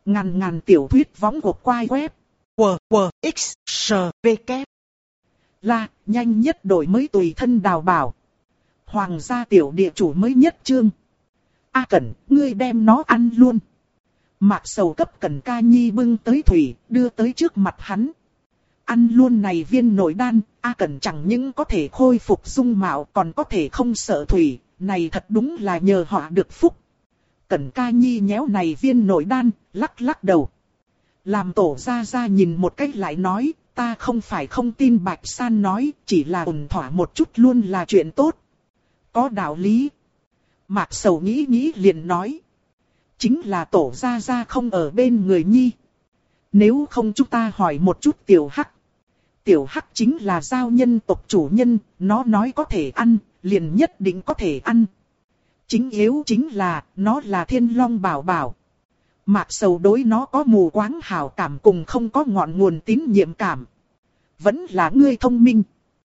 Ngàn ngàn tiểu thuyết võng của quai web. WWXSVK. Là, nhanh nhất đổi mới tùy thân đào bảo. Hoàng gia tiểu địa chủ mới nhất chương. A Cẩn, ngươi đem nó ăn luôn. Mạc Sầu cấp Cẩn Ca Nhi bưng tới thủy, đưa tới trước mặt hắn. Ăn luôn này viên nội đan, A Cẩn chẳng những có thể khôi phục dung mạo còn có thể không sợ thủy, này thật đúng là nhờ họ được phúc. Cẩn Ca Nhi nhéo này viên nội đan, lắc lắc đầu. Làm tổ ra nhìn một cách lại nói, ta không phải không tin Bạch San nói, chỉ là ổn thỏa một chút luôn là chuyện tốt. Có đạo lý. Mạc Sầu nghĩ liền nói. Chính là tổ ra không ở bên người Nhi. Nếu không chúng ta hỏi một chút Tiểu Hắc. Tiểu Hắc chính là giao nhân tộc chủ nhân, nó nói có thể ăn, liền nhất định có thể ăn. Chính yếu chính là, nó là Thiên Long Bảo Bảo. Mạc Sầu đối nó có mù quáng hảo cảm cùng không có ngọn nguồn tín nhiệm cảm. Vẫn là ngươi thông minh.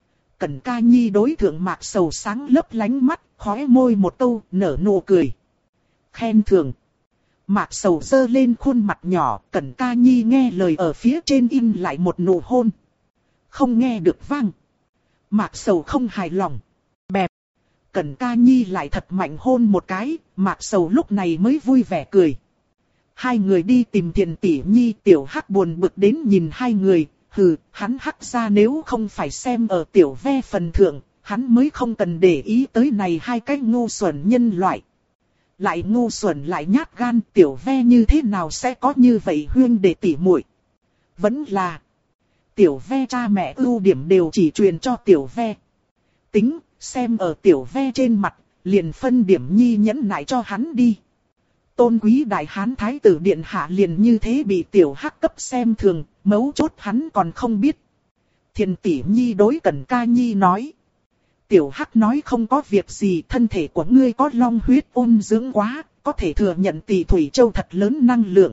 Cẩn Ca Nhi đối thượng Mạc Sầu sáng lấp lánh mắt, khóe môi một câu, nở nụ cười. Khen thưởng. Mạc Sầu giơ lên khuôn mặt nhỏ, Cẩn Ca Nhi nghe lời ở phía trên in lại một nụ hôn. Không nghe được vang. Mạc Sầu không hài lòng. Bẹp. Cẩn Ca Nhi lại thật mạnh hôn một cái, Mạc Sầu lúc này mới vui vẻ cười. Hai người đi tìm Thiền Tỷ Nhi, Tiểu Hắc buồn bực đến nhìn hai người. Hừ, hắn Hắc ra nếu không phải xem ở Tiểu Ve phần thượng, hắn mới không cần để ý tới này hai cái ngu xuẩn nhân loại. Lại ngu xuẩn lại nhát gan, Tiểu Ve như thế nào sẽ có như vậy huyên đệ tỷ muội? Vẫn là Tiểu Ve cha mẹ ưu điểm đều chỉ truyền cho Tiểu Ve. Tính, xem ở Tiểu Ve trên mặt, liền phân điểm Nhi nhẫn nại cho hắn đi. Tôn quý đại hán thái tử điện hạ liền như thế bị Tiểu Hắc cấp xem thường, mấu chốt hắn còn không biết. Thiền Tỷ Nhi đối Cẩn Ca Nhi nói. Tiểu Hắc nói không có việc gì, thân thể của ngươi có long huyết ôn dưỡng quá, có thể thừa nhận Tỷ Thủy Châu thật lớn năng lượng.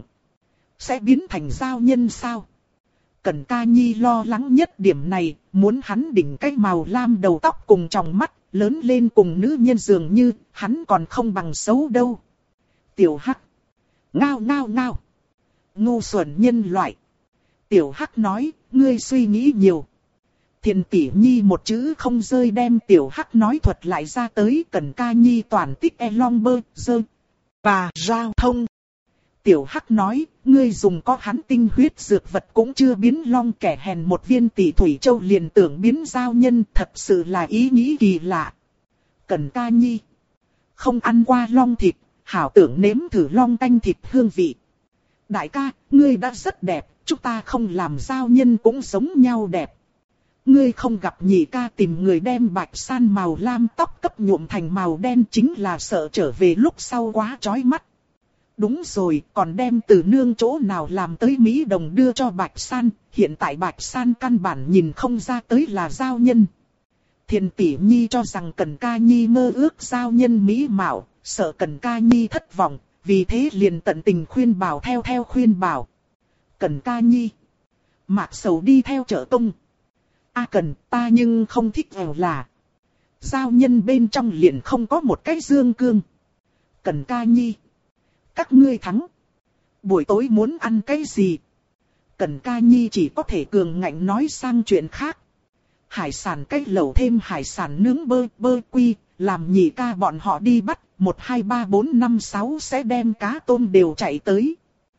Sẽ biến thành giao nhân sao? Cẩn Ca Nhi lo lắng nhất điểm này, muốn hắn đỉnh cái màu lam đầu tóc cùng tròng mắt, lớn lên cùng nữ nhân dường như, hắn còn không bằng xấu đâu. Tiểu Hắc. Ngao ngao ngao. Ngu xuẩn nhân loại. Tiểu Hắc nói, ngươi suy nghĩ nhiều. Thiền Tỷ Nhi một chữ không rơi đem Tiểu Hắc nói thuật lại ra tới. Cẩn Ca Nhi toàn tích long bơ, dơ và giao thông. Tiểu Hắc nói, ngươi dùng có hắn tinh huyết dược vật cũng chưa biến long, kẻ hèn một viên Tỷ Thủy Châu liền tưởng biến giao nhân, thật sự là ý nghĩ kỳ lạ. Cẩn Ca Nhi. Không ăn qua long thịt, hảo tưởng nếm thử long canh thịt hương vị. Đại ca, ngươi đã rất đẹp, chúng ta không làm giao nhân cũng giống nhau đẹp. Ngươi không gặp nhị ca tìm người đem Bạch San màu lam tóc cấp nhuộm thành màu đen, chính là sợ trở về lúc sau quá chói mắt. Đúng rồi, còn đem từ nương chỗ nào làm tới Mỹ Đồng đưa cho Bạch San, hiện tại Bạch San căn bản nhìn không ra tới là giao nhân. Thiền Tỷ Nhi cho rằng Cẩn Ca Nhi mơ ước giao nhân mỹ mạo, sợ Cẩn Ca Nhi thất vọng, vì thế liền tận tình khuyên bảo theo khuyên bảo. Cẩn Ca Nhi. Mạc Sầu đi theo trợ công. A Cẩn, ta nhưng không thích ẻo là. Giao nhân bên trong liền không có một cái dương cương. Cẩn Ca Nhi. Các ngươi thắng. Buổi tối muốn ăn cái gì? Cẩn Ca Nhi chỉ có thể cường ngạnh nói sang chuyện khác. Hải sản cách lẩu thêm hải sản nướng bơ quy, làm nhị ca bọn họ đi bắt, 1, 2, 3, 4, 5, 6 sẽ đem cá tôm đều chạy tới.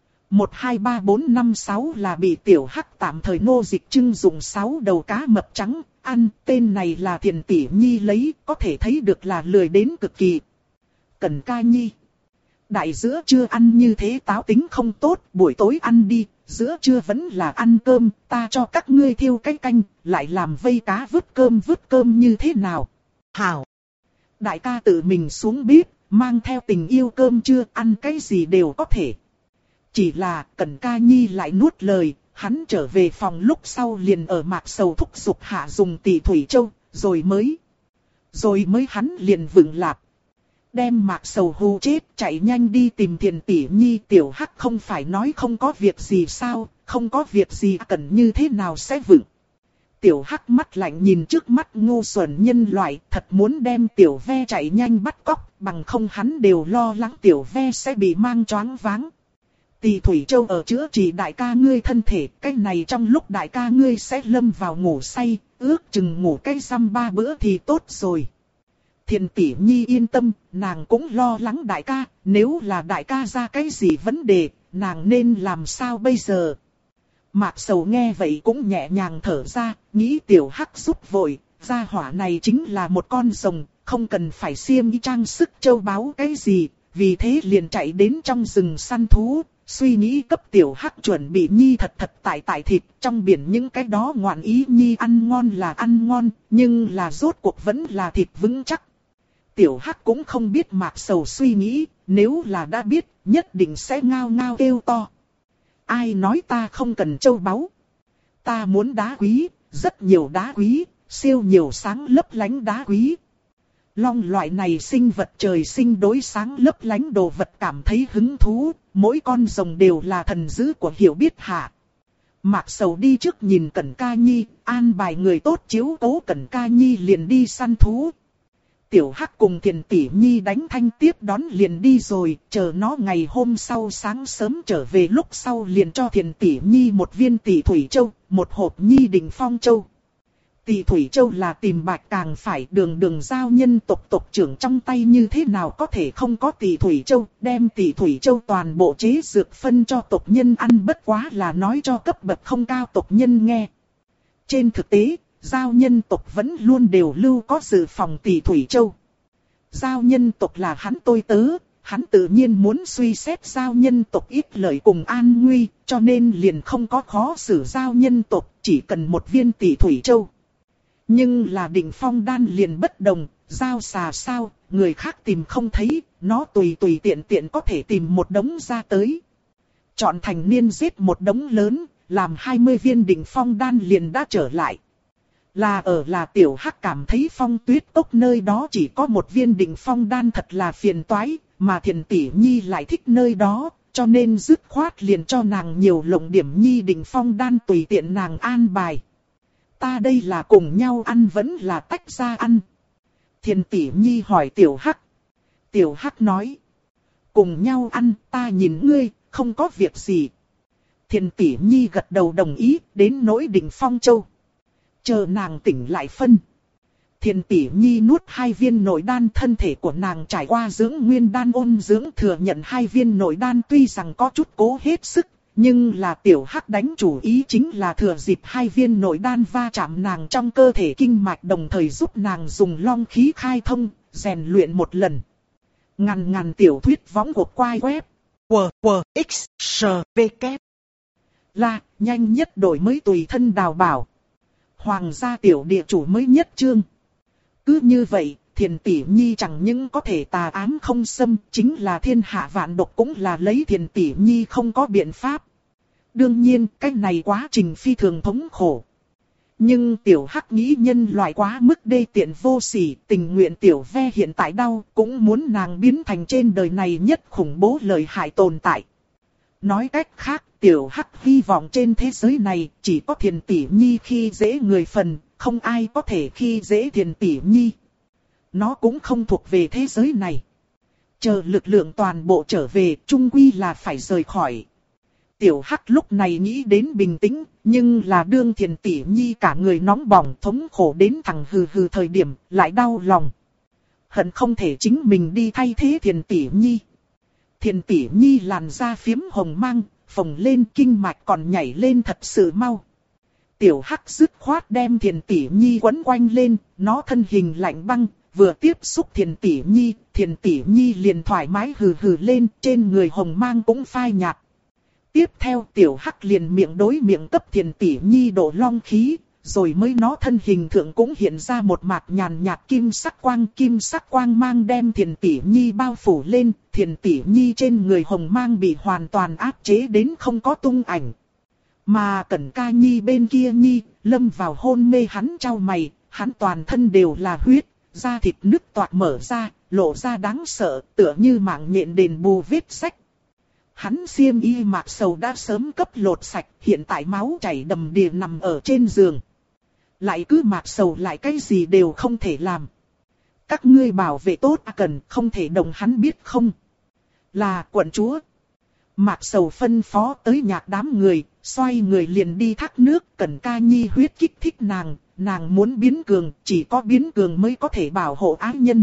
1, 2, 3, 4, 5, 6 là bị Tiểu Hắc tạm thời nô dịch trưng dụng 6 đầu cá mập trắng, ăn, tên này là Thiền Tỷ Nhi lấy, có thể thấy được là lười đến cực kỳ. Cẩn Ca Nhi. Đại giữa trưa ăn như thế táo tính không tốt, buổi tối ăn đi, giữa trưa vẫn là ăn cơm, ta cho các ngươi thiêu cái canh, lại làm vây cá vứt cơm như thế nào? Hảo! Đại ca tự mình xuống bếp, mang theo tình yêu cơm trưa, ăn cái gì đều có thể. Chỉ là Cẩn Ca Nhi lại nuốt lời, hắn trở về phòng lúc sau liền ở Mạc Sầu thúc giục hạ dùng Tỷ Thủy Châu, rồi mới hắn liền vựng lạp. Đem Mạc Sầu hù chết, chạy nhanh đi tìm Thiền Tỷ Nhi. Tiểu Hắc không phải nói không có việc gì sao, không có việc gì cần như thế nào sẽ vựng. Tiểu Hắc mắt lạnh nhìn trước mắt ngu xuẩn nhân loại, thật muốn đem Tiểu Ve chạy nhanh bắt cóc, bằng không hắn đều lo lắng Tiểu Ve sẽ bị mang choáng váng. Tỷ Thủy Châu ở chữa trị đại ca ngươi thân thể, cái này trong lúc đại ca ngươi sẽ lâm vào ngủ say, ước chừng ngủ cái dăm 3 bữa thì tốt rồi. Thiền tỷ nhi yên tâm, nàng cũng lo lắng đại ca, nếu là đại ca ra cái gì vấn đề, nàng nên làm sao bây giờ? Mạc Sầu nghe vậy cũng nhẹ nhàng thở ra, nghĩ Tiểu Hắc giúp vội, gia hỏa này chính là một con rồng, không cần phải xiêm y trang sức châu báu cái gì, vì thế liền chạy đến trong rừng săn thú, suy nghĩ cấp Tiểu Hắc chuẩn bị nhi thật tại thịt, trong biển những cái đó ngoạn ý nhi ăn ngon là ăn ngon, nhưng là rốt cuộc vẫn là thịt vững chắc. Tiểu Hắc cũng không biết Mạc Sầu suy nghĩ, nếu là đã biết, nhất định sẽ ngao ngao kêu to. Ai nói ta không cần châu báu? Ta muốn đá quý, rất nhiều đá quý, siêu nhiều sáng lấp lánh đá quý. Long loại này sinh vật trời sinh đối sáng lấp lánh đồ vật cảm thấy hứng thú, mỗi con rồng đều là thần dữ của hiểu biết hạ. Mạc Sầu đi trước nhìn Cẩn Ca Nhi, an bài người tốt chiếu cố Cẩn Ca Nhi liền đi săn thú. Tiểu Hắc cùng Thiền Tỷ Nhi đánh thanh tiếp đón liền đi rồi, chờ nó ngày hôm sau sáng sớm trở về lúc sau liền cho Thiền Tỷ Nhi một viên Tỷ Thủy Châu, một hộp Nhi Đình Phong Châu. Tỷ Thủy Châu là tìm bạch càng phải, đường giao nhân tộc trưởng trong tay như thế nào có thể không có Tỷ Thủy Châu, đem Tỷ Thủy Châu toàn bộ chế dược phân cho tộc nhân ăn, bất quá là nói cho cấp bậc không cao tộc nhân nghe. Trên thực tế, giao nhân tộc vẫn luôn đều lưu có dự phòng Tỷ Thủy Châu. Giao nhân tộc là hắn tôi tớ, hắn tự nhiên muốn suy xét giao nhân tộc ít lợi cùng an nguy, cho nên liền không có khó xử giao nhân tộc, chỉ cần một viên Tỷ Thủy Châu. Nhưng là Đỉnh Phong đan liền bất đồng, giao xà sao, người khác tìm không thấy, nó tùy tiện có thể tìm một đống ra tới. Chọn thành niên giết một đống lớn, làm 20 viên Đỉnh Phong đan liền đã trở lại. Là Tiểu Hắc cảm thấy Phong Tuyết Cốc nơi đó chỉ có một viên Đỉnh Phong đan thật là phiền toái, mà Thiền Tỷ Nhi lại thích nơi đó, cho nên dứt khoát liền cho nàng nhiều lộng điểm Nhi Đỉnh Phong đan tùy tiện nàng an bài. Ta đây là cùng nhau ăn vẫn là tách ra ăn? Thiền Tỷ Nhi hỏi Tiểu Hắc. Tiểu Hắc nói. Cùng nhau ăn, ta nhìn ngươi, không có việc gì. Thiền Tỷ Nhi gật đầu đồng ý, đến nỗi Đỉnh Phong Châu. Chờ nàng tỉnh lại phân. Thiền Tỷ Nhi nuốt 2 viên nội đan, thân thể của nàng trải qua dưỡng nguyên đan ôn dưỡng, thừa nhận 2 viên nội đan tuy rằng có chút cố hết sức. Nhưng là Tiểu Hắc đánh chủ ý chính là thừa dịp 2 viên nội đan va chạm nàng trong cơ thể kinh mạch, đồng thời giúp nàng dùng long khí khai thông, rèn luyện một lần. Ngàn tiểu thuyết võng của quai web. WXSVK. Là, nhanh nhất đổi mới tùy thân đào bảo. Hoàng gia tiểu địa chủ mới nhất chương. Cứ như vậy, Thiền Tỷ Nhi chẳng những có thể tà ám không xâm, chính là thiên hạ vạn độc cũng là lấy Thiền Tỷ Nhi không có biện pháp. Đương nhiên, cái này quá trình phi thường thống khổ. Nhưng Tiểu Hắc nghĩ nhân loại quá mức đê tiện vô sỉ, tình nguyện Tiểu Ve hiện tại đau, cũng muốn nàng biến thành trên đời này nhất khủng bố lợi hại tồn tại. Nói cách khác, Tiểu Hắc hy vọng trên thế giới này chỉ có Thiền Tỷ Nhi khi dễ người phần, không ai có thể khi dễ Thiền Tỷ Nhi. Nó cũng không thuộc về thế giới này. Chờ lực lượng toàn bộ trở về, chung quy là phải rời khỏi. Tiểu Hắc lúc này nghĩ đến bình tĩnh, nhưng là đương Thiền Tỷ Nhi cả người nóng bỏng thống khổ đến thằng hừ thời điểm, lại đau lòng. Hận không thể chính mình đi thay thế Thiền Tỷ Nhi. Thiền Tỷ Nhi làn da phiếm hồng mang, phồng lên kinh mạch còn nhảy lên thật sự mau. Tiểu Hắc dứt khoát đem Thiền Tỷ Nhi quấn quanh lên, nó thân hình lạnh băng, vừa tiếp xúc Thiền Tỷ Nhi liền thoải mái hừ lên, trên người hồng mang cũng phai nhạt. Tiếp theo Tiểu Hắc liền miệng đối miệng cấp Thiền Tỷ Nhi đổ long khí, rồi mới nó thân hình thượng cũng hiện ra một mạt nhàn nhạt kim sắc quang mang đem Thiền Tỷ Nhi bao phủ lên, Thiền Tỷ Nhi trên người hồng mang bị hoàn toàn áp chế đến không có tung ảnh. Mà Cẩn Ca Nhi bên kia Nhi, lâm vào hôn mê, hắn chau mày, hắn toàn thân đều là huyết, da thịt nứt toạc mở ra, lộ ra đáng sợ, tựa như mạng nhện đền bù vết rách. Hắn xiêm y Mạc Sầu đã sớm cấp lột sạch, hiện tại máu chảy đầm đìa nằm ở trên giường. Lại cứ Mạc Sầu lại cái gì đều không thể làm. Các ngươi bảo vệ tốt Cần, không thể đồng hắn biết không? Là quận chúa. Mạc Sầu phân phó tới nhạc đám người, xoay người liền đi thác nước. Cẩn Ca Nhi huyết kích thích nàng muốn biến cường, chỉ có biến cường mới có thể bảo hộ ái nhân.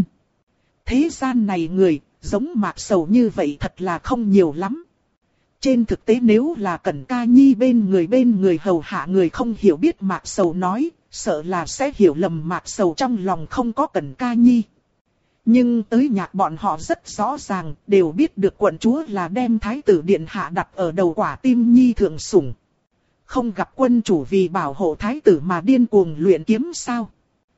Thế gian này người, giống Mạc Sầu như vậy thật là không nhiều lắm. Trên thực tế nếu là Cẩn Ca Nhi bên người hầu hạ người không hiểu biết Mạc Sầu nói, sợ là sẽ hiểu lầm Mạc Sầu trong lòng không có Cẩn Ca Nhi. Nhưng tới nhạc bọn họ rất rõ ràng, đều biết được quận chúa là đem thái tử điện hạ đặt ở đầu quả tim nhi thượng sủng. Không gặp quân chủ vì bảo hộ thái tử mà điên cuồng luyện kiếm sao?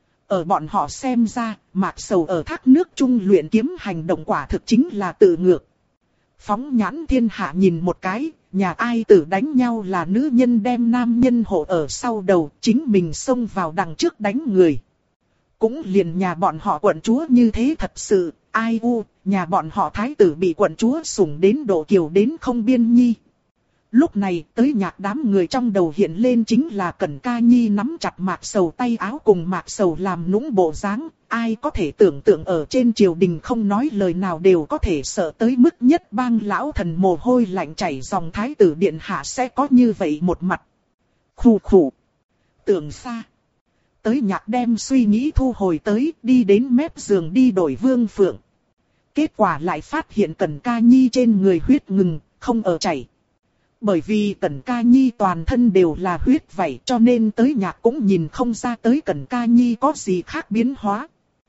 Ở bọn họ xem ra, Mạc Sầu ở thác nước trung luyện kiếm hành động quả thực chính là tự ngược. Phóng nhãn thiên hạ nhìn một cái, nhà ai tử đánh nhau là nữ nhân đem nam nhân hộ ở sau đầu, chính mình xông vào đằng trước đánh người. Cũng liền nhà bọn họ quận chúa như thế thật sự, ai u, nhà bọn họ thái tử bị quận chúa sủng đến độ kiều đến không biên nhi. Lúc này tới nhạc đám người trong đầu hiện lên chính là Cẩn Ca Nhi nắm chặt Mạc Sầu tay áo cùng Mạc Sầu làm nũng bộ dáng. Ai có thể tưởng tượng ở trên triều đình không nói lời nào đều có thể sợ tới mức nhất bang lão thần mồ hôi lạnh chảy dòng thái tử điện hạ sẽ có như vậy một mặt. Khủ khủ. Tưởng xa. Tới nhạc đem suy nghĩ thu hồi tới đi đến mép giường đi đổi vương phượng. Kết quả lại phát hiện Cẩn Ca Nhi trên người huyết ngừng, không ở chảy. Bởi vì Cẩn Ca Nhi toàn thân đều là huyết vảy cho nên tới nhạc cũng nhìn không ra tới Cẩn Ca Nhi có gì khác biến hóa.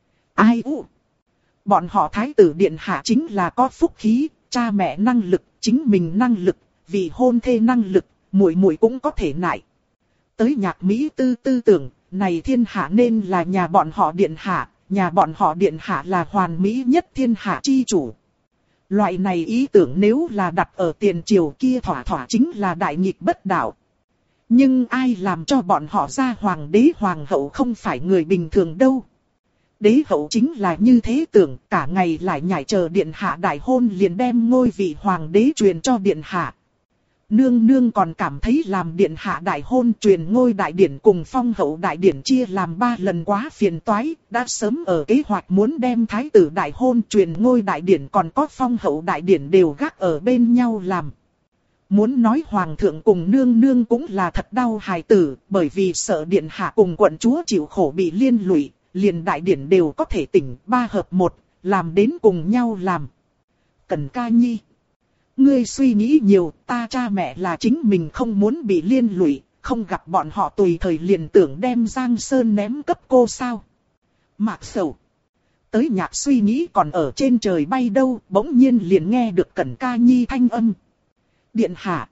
Ai u? Bọn họ thái tử điện hạ chính là có phúc khí, cha mẹ năng lực, chính mình năng lực, vì hôn thê năng lực, muội muội cũng có thể nại. Tới nhạc Mỹ tư tưởng, này thiên hạ nên là nhà bọn họ điện hạ, nhà bọn họ điện hạ là hoàn mỹ nhất thiên hạ chi chủ. Loại này ý tưởng nếu là đặt ở tiền triều kia thỏa chính là đại nghịch bất đạo. Nhưng ai làm cho bọn họ ra hoàng đế hoàng hậu không phải người bình thường đâu. Đế hậu chính là như thế tưởng, cả ngày lại nhảy chờ điện hạ đại hôn liền đem ngôi vị hoàng đế truyền cho điện hạ. Nương nương còn cảm thấy làm điện hạ đại hôn truyền ngôi đại điển cùng phong hậu đại điển chia làm 3 lần quá phiền toái, đã sớm ở kế hoạch muốn đem thái tử đại hôn truyền ngôi đại điển còn có phong hậu đại điển đều gác ở bên nhau làm. Muốn nói hoàng thượng cùng nương nương cũng là thật đau hài tử, bởi vì sợ điện hạ cùng quận chúa chịu khổ bị liên lụy, liền đại điển đều có thể tỉnh 3 hợp 1, làm đến cùng nhau làm. Cẩn Ca Nhi. Ngươi suy nghĩ nhiều, ta cha mẹ là chính mình không muốn bị liên lụy, không gặp bọn họ tùy thời liền tưởng đem Giang Sơn ném cấp cô sao. Mạc Sầu. Tới nhạc suy nghĩ còn ở trên trời bay đâu, bỗng nhiên liền nghe được Cẩn Ca Nhi thanh âm. Điện hạ.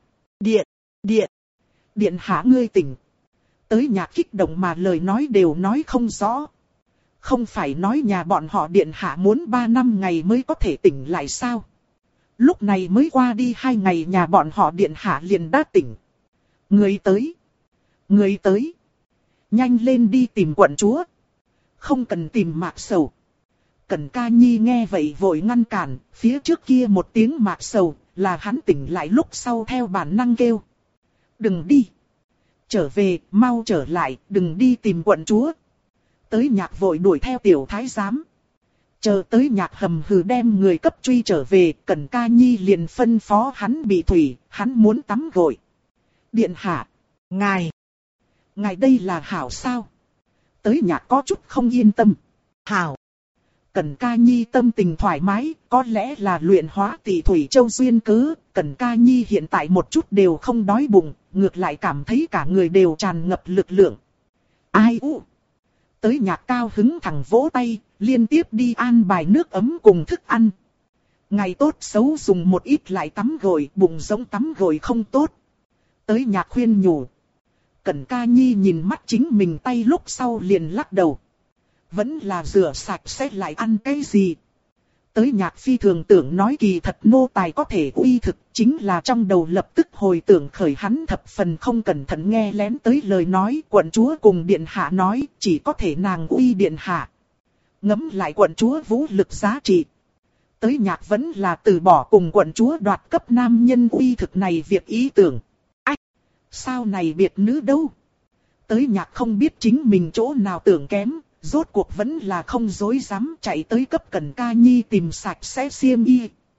Điện hạ ngươi tỉnh. Tới nhạc kích động mà lời nói đều nói không rõ. Không phải nói nhà bọn họ điện hạ muốn 3 năm ngày mới có thể tỉnh lại sao? Lúc này mới qua đi 2 ngày nhà bọn họ điện hạ liền đã tỉnh. Người tới. Nhanh lên đi tìm quận chúa. Không cần tìm Mạc Sầu. Cẩn Ca Nhi nghe vậy vội ngăn cản, phía trước kia một tiếng Mạc Sầu, là hắn tỉnh lại lúc sau theo bản năng kêu. Đừng đi. Trở về, mau trở lại, đừng đi tìm quận chúa. Tới nhạc vội đuổi theo tiểu thái giám. Chờ tới nhạc hầm hừ đem người cấp truy trở về, Cẩn Ca Nhi liền phân phó hắn bị thủy, hắn muốn tắm gội. Điện hạ, ngài đây là hảo sao? Tới nhạc có chút không yên tâm. Hảo. Cẩn Ca Nhi tâm tình thoải mái, có lẽ là luyện hóa tỷ thủy châu duyên cớ, Cẩn Ca Nhi hiện tại một chút đều không đói bụng, ngược lại cảm thấy cả người đều tràn ngập lực lượng. Ai u? Tới nhạc cao hứng thẳng vỗ tay, liên tiếp đi an bài nước ấm cùng thức ăn. Ngày tốt xấu dùng một ít lại tắm gội, bụng giống tắm gội không tốt. Tới nhạc khuyên nhủ. Cẩn Ca Nhi nhìn mắt chính mình tay lúc sau liền lắc đầu. Vẫn là rửa sạch sẽ lại ăn cái gì. Tới nhạc phi thường tưởng nói kỳ thật nô tài có thể uy thực, chính là trong đầu lập tức hồi tưởng khởi hắn thập phần không cẩn thận nghe lén tới lời nói quận chúa cùng điện hạ nói chỉ có thể nàng uy điện hạ. Ngẫm lại quận chúa vũ lực giá trị. Tới nhạc vẫn là từ bỏ cùng quận chúa đoạt cấp nam nhân uy thực này việc ý tưởng. Ách! Sao này biệt nữ đâu? Tới nhạc không biết chính mình chỗ nào tưởng kém. Rốt cuộc vẫn là không dối dám chạy tới cấp Cẩn Ca Nhi tìm sạch sẽ xiêm y.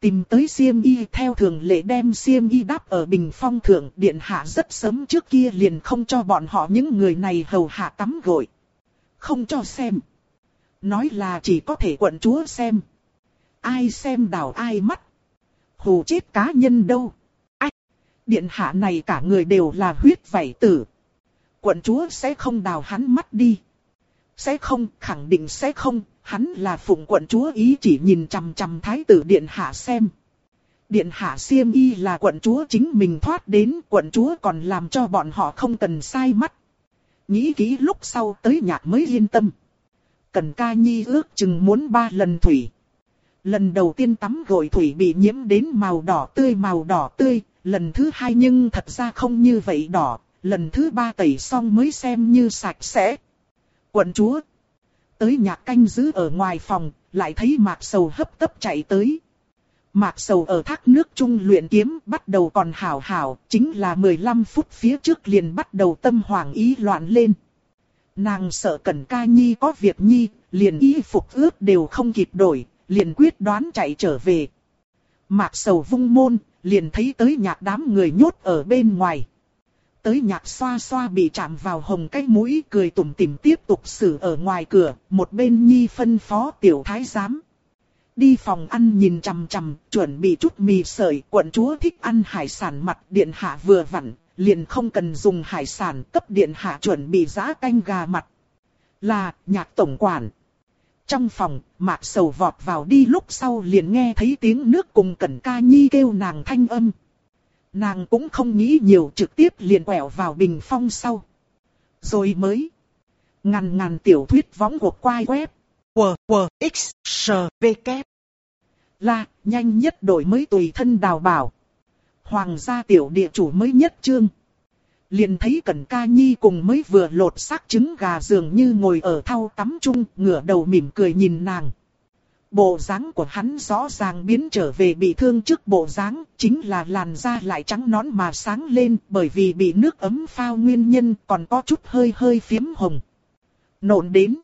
Tìm tới xiêm y, theo thường lệ đem xiêm y đắp ở bình phong thượng. Điện hạ rất sớm trước kia liền không cho bọn họ những người này hầu hạ tắm gội. Không cho xem. Nói là chỉ có thể quận chúa xem. Ai xem đào ai mắt. Hù chết cá nhân đâu. Ách! Điện hạ này cả người đều là huyết vảy tử. Quận chúa sẽ không đào hắn mắt đi. Sẽ không, khẳng định sẽ không. Hắn là phụng quận chúa ý chỉ nhìn chằm chằm thái tử điện hạ xem. Điện hạ xiêm y là quận chúa chính mình thoát đến, quận chúa còn làm cho bọn họ không cần sai mắt. Nghĩ kỹ lúc sau tới nhạc mới yên tâm. Cẩn Ca Nhi ước chừng muốn 3 lần thủy. Lần đầu tiên tắm gội thủy bị nhiễm đến màu đỏ tươi, lần thứ 2 nhưng thật ra không như vậy đỏ, lần thứ 3 tẩy xong mới xem như sạch sẽ. Quận chúa tới nhạc canh giữ ở ngoài phòng, lại thấy Mạc Sầu hấp tấp chạy tới. Mạc Sầu ở thác nước trung luyện kiếm, bắt đầu còn hảo, chính là 15 phút phía trước liền bắt đầu tâm hoảng ý loạn lên. Nàng sợ Cẩn Ca Nhi có việc nhi, liền y phục ướt đều không kịp đổi, liền quyết đoán chạy trở về. Mạc Sầu vung môn, liền thấy tới nhạc đám người nhốt ở bên ngoài. Tới nhạc xoa xoa bị chạm vào hồng cái mũi, cười tủm tỉm tiếp tục xử ở ngoài cửa, một bên nhi phân phó tiểu thái giám. Đi phòng ăn nhìn chằm chằm, chuẩn bị chút mì sợi, quận chúa thích ăn hải sản mặt, điện hạ vừa vặn, liền không cần dùng hải sản, cấp điện hạ chuẩn bị giã canh gà mặt. Là, nhạc tổng quản. Trong phòng, Mạc Sầu vọt vào đi lúc sau liền nghe thấy tiếng nước cùng Cẩn Ca Nhi kêu nàng thanh âm. Nàng cũng không nghĩ nhiều, trực tiếp liền quẹo vào bình phong sau. Rồi mới ngàn tiểu thuyết võng cuộc quay web. WWXSVK là nhanh nhất đổi mới tùy thân đào bảo. Hoàng gia tiểu địa chủ mới nhất chương. Liền thấy Cẩn Ca Nhi cùng mới vừa lột xác trứng gà dường như ngồi ở thau tắm chung, ngửa đầu mỉm cười nhìn nàng. Bộ dáng của hắn rõ ràng biến trở về bị thương trước bộ dáng, chính là làn da lại trắng nõn mà sáng lên, bởi vì bị nước ấm phao nguyên nhân còn có chút hơi phiếm hồng. Nộn đến.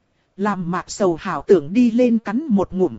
Làm Mạc Sầu hảo tưởng đi lên cắn một ngụm.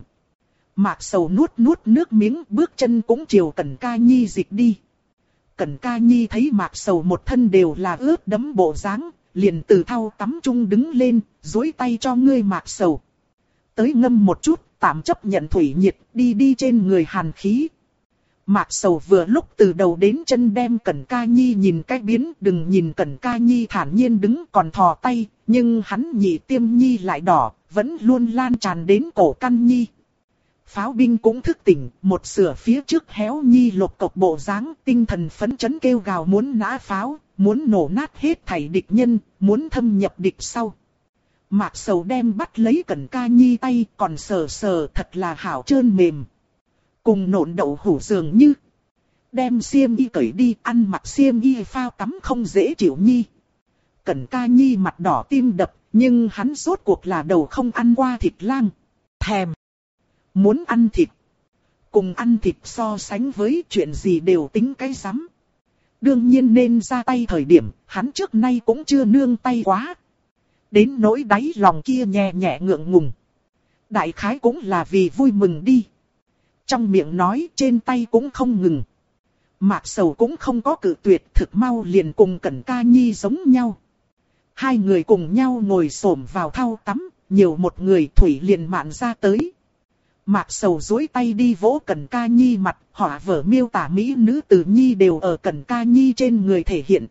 Mạc Sầu nuốt nước miếng, bước chân cũng chiều Cẩn Ca Nhi dịch đi. Cẩn Ca Nhi thấy Mạc Sầu một thân đều là ướt đẫm bộ dáng, liền từ thau tắm chung đứng lên, duỗi tay cho ngươi Mạc Sầu. Tới ngâm một chút, tạm chấp nhận thủy nhiệt, đi trên người hàn khí. Mạc Sầu vừa lúc từ đầu đến chân đem Cẩn Ca Nhi nhìn cái biến, đừng nhìn Cẩn Ca Nhi thản nhiên đứng còn thò tay, nhưng hắn nhị tiêm nhi lại đỏ, vẫn luôn lan tràn đến cổ căn nhi. Pháo binh cũng thức tỉnh, một sửa phía trước héo nhi lột cộc bộ dáng, tinh thần phấn chấn kêu gào muốn nã pháo, muốn nổ nát hết thảy địch nhân, muốn thâm nhập địch sau. Mạc Sầu đem bắt lấy Cẩn Ca Nhi tay, còn sờ thật là hảo trơn mềm. Cùng nộn đậu hủ dường như. Đem xiêm y cởi đi, ăn mặc xiêm y phao tắm không dễ chịu nhi. Cẩn Ca Nhi mặt đỏ tim đập, nhưng hắn rốt cuộc là đầu không ăn qua thịt lang. Thèm. Muốn ăn thịt. Cùng ăn thịt so sánh với chuyện gì đều tính cái rắm. Đương nhiên nên ra tay thời điểm, hắn trước nay cũng chưa nương tay quá. Đến nỗi đáy lòng kia nhẹ nhẹ ngượng ngùng. Đại khái cũng là vì vui mừng đi. Trong miệng nói, trên tay cũng không ngừng. Mạc Sầu cũng không có cự tuyệt, thực mau liền cùng Cẩn Ca Nhi giống nhau. Hai người cùng nhau ngồi xổm vào thau tắm, nhiều một người thủy liền mạn ra tới. Mạc Sầu duỗi tay đi vỗ Cẩn Ca Nhi mặt, họa vở miêu tả mỹ nữ tử nhi đều ở Cẩn Ca Nhi trên người thể hiện.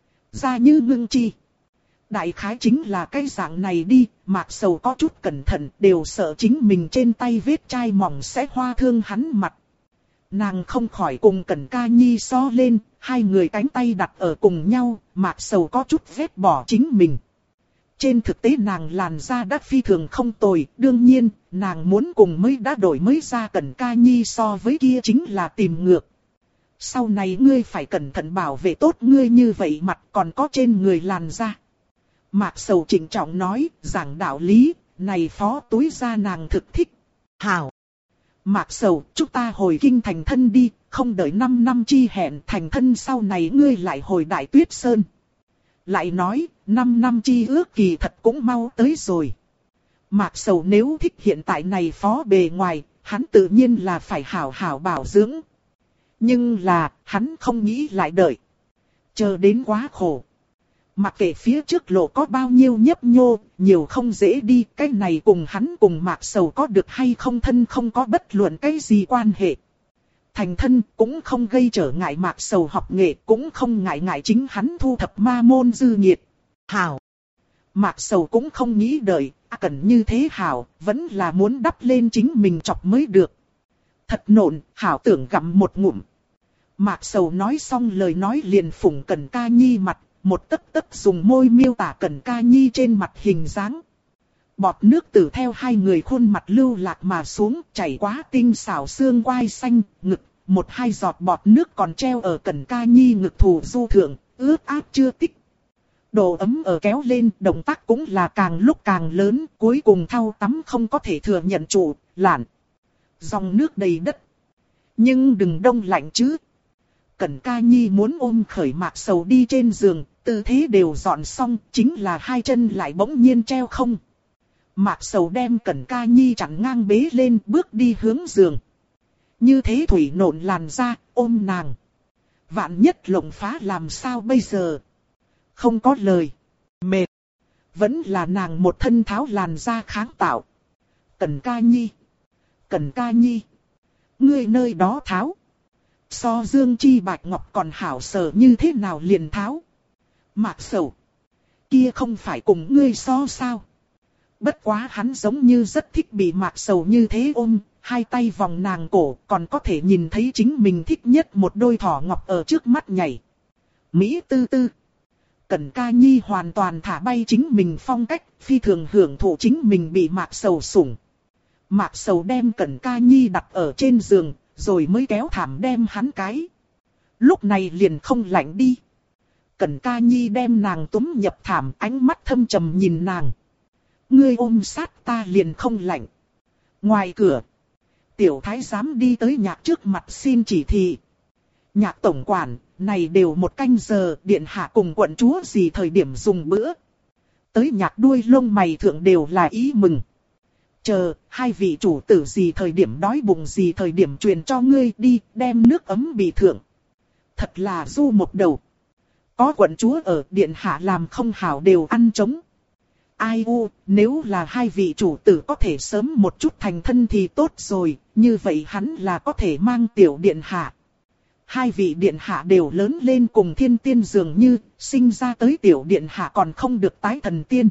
Ra như ngưng chi. Đại khái chính là cái dạng này đi, Mạc Sầu có chút cẩn thận, đều sợ chính mình trên tay vết chai mỏng sẽ hoa thương hắn mặt. Nàng không khỏi cùng Cẩn Ca Nhi so lên, hai người cánh tay đặt ở cùng nhau, Mạc Sầu có chút vết bỏ chính mình. Trên thực tế nàng làn da đã phi thường không tồi, đương nhiên, nàng muốn cùng mới đã đổi mới ra Cẩn Ca Nhi so với kia chính là tìm ngược. Sau này ngươi phải cẩn thận bảo vệ tốt ngươi như vậy mặt còn có trên người làn da. Mạc Sầu trịnh trọng nói, giảng đạo lý, này phó túi da nàng thực thích. Hảo! Mạc Sầu, chúng ta hồi kinh thành thân đi, không đợi 5 năm chi hẹn thành thân sau này ngươi lại hồi Đại Tuyết Sơn. Lại nói, 5 năm chi ước kỳ thật cũng mau tới rồi. Mạc Sầu nếu thích hiện tại này phó bề ngoài, hắn tự nhiên là phải hảo hảo bảo dưỡng. Nhưng là, hắn không nghĩ lại đợi. Chờ đến quá khổ. Mặc kệ phía trước lộ có bao nhiêu nhấp nhô, nhiều không dễ đi, cái này cùng hắn cùng Mạc Sầu có được hay không thân không có bất luận cái gì quan hệ. Thành thân cũng không gây trở ngại Mạc Sầu học nghệ, cũng không ngại ngại chính hắn thu thập ma môn dư nhiệt. Hảo! Mạc Sầu cũng không nghĩ đợi, cần như thế hảo, vẫn là muốn đắp lên chính mình chọc mới được. Thật nộn, hảo tưởng gặm một ngụm. Mạc Sầu nói xong lời nói liền phủng Cẩn Ca Nhi mặt, một tấc tấc dùng môi miêu tả Cẩn Ca Nhi trên mặt hình dáng. Bọt nước từ theo hai người khuôn mặt lưu lạc mà xuống, chảy quá tinh xảo xương quai xanh, ngực, một hai giọt bọt nước còn treo ở Cẩn Ca Nhi ngực thù du thượng, ướt át chưa tích. Độ ấm ở kéo lên, động tác cũng là càng lúc càng lớn, cuối cùng thao tắm không có thể thừa nhận trụ, lạn. Dòng nước đầy đất. Nhưng đừng đông lạnh chứ. Cẩn Ca Nhi muốn ôm khởi Mạc Sầu đi trên giường, tư thế đều dọn xong, chính là hai chân lại bỗng nhiên treo không. Mạc Sầu đem Cẩn Ca Nhi chặn ngang bế lên, bước đi hướng giường. Như thế thủy nộn làn ra, ôm nàng. Vạn nhất lộng phá làm sao bây giờ? Không có lời. Mệt. Vẫn là nàng một thân tháo làn da kháng tạo. Cẩn Ca Nhi. Cẩn Ca Nhi. Ngươi nơi đó tháo. So dương chi bạch ngọc còn hảo sở như thế nào liền tháo. Mạc Sầu. Kia không phải cùng ngươi so sao. Bất quá hắn giống như rất thích bị Mạc Sầu như thế ôm. Hai tay vòng nàng cổ còn có thể nhìn thấy chính mình thích nhất một đôi thỏ ngọc ở trước mắt nhảy. Mỹ tư tư. Cẩn Ca Nhi hoàn toàn thả bay chính mình phong cách, phi thường hưởng thụ chính mình bị Mạc Sầu sủng. Mạc Sầu đem Cẩn Ca Nhi đặt ở trên giường, rồi mới kéo thảm đem hắn cái. Lúc này liền không lạnh đi. Cẩn Ca Nhi đem nàng túm nhập thảm, ánh mắt thâm trầm nhìn nàng. Ngươi ôm sát ta liền không lạnh. Ngoài cửa, tiểu thái giám đi tới Nhạc trước mặt xin chỉ thị. Nhạc tổng quản, này đều một canh giờ, điện hạ cùng quận chúa gì thời điểm dùng bữa. Tới Nhạc đuôi lông mày thượng đều là ý mừng. Chờ, hai vị chủ tử gì thời điểm đói bụng gì thời điểm truyền cho ngươi đi, đem nước ấm bị thượng. Thật là du một đầu. Có quận chúa ở, điện hạ làm không hảo đều ăn trống. Ai u, nếu là hai vị chủ tử có thể sớm một chút thành thân thì tốt rồi, như vậy hắn là có thể mang tiểu điện hạ. Hai vị điện hạ đều lớn lên cùng thiên tiên dường như, sinh ra tới tiểu điện hạ còn không được tái thần tiên.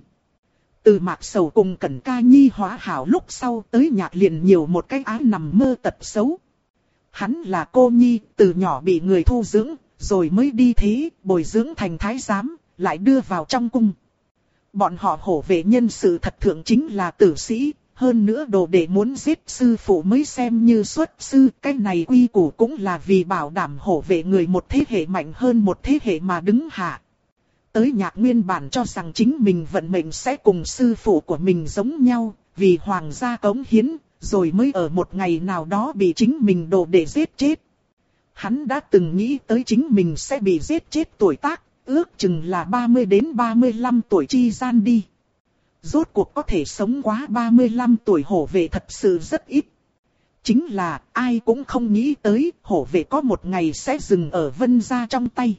Từ Mạc Sầu cùng Cẩn Ca Nhi hóa hảo lúc sau tới Nhạc liền nhiều một cái ái nằm mơ tật xấu. Hắn là cô nhi, từ nhỏ bị người thu dưỡng, rồi mới đi thế, bồi dưỡng thành thái giám, lại đưa vào trong cung. Bọn họ hổ vệ nhân sự thật thượng chính là tử sĩ, hơn nữa đồ để muốn giết sư phụ mới xem như xuất sư. Cái này quy củ cũng là vì bảo đảm hổ vệ người một thế hệ mạnh hơn một thế hệ mà đứng hạ. Tới Nhạc nguyên bản cho rằng chính mình vận mệnh sẽ cùng sư phụ của mình giống nhau, vì hoàng gia cống hiến, rồi mới ở một ngày nào đó bị chính mình đồ để giết chết. Hắn đã từng nghĩ tới chính mình sẽ bị giết chết tuổi tác, ước chừng là 30 đến 35 tuổi chi gian đi. Rốt cuộc có thể sống quá 35 tuổi hổ vệ thật sự rất ít. Chính là ai cũng không nghĩ tới hổ vệ có một ngày sẽ dừng ở Vân gia trong tay.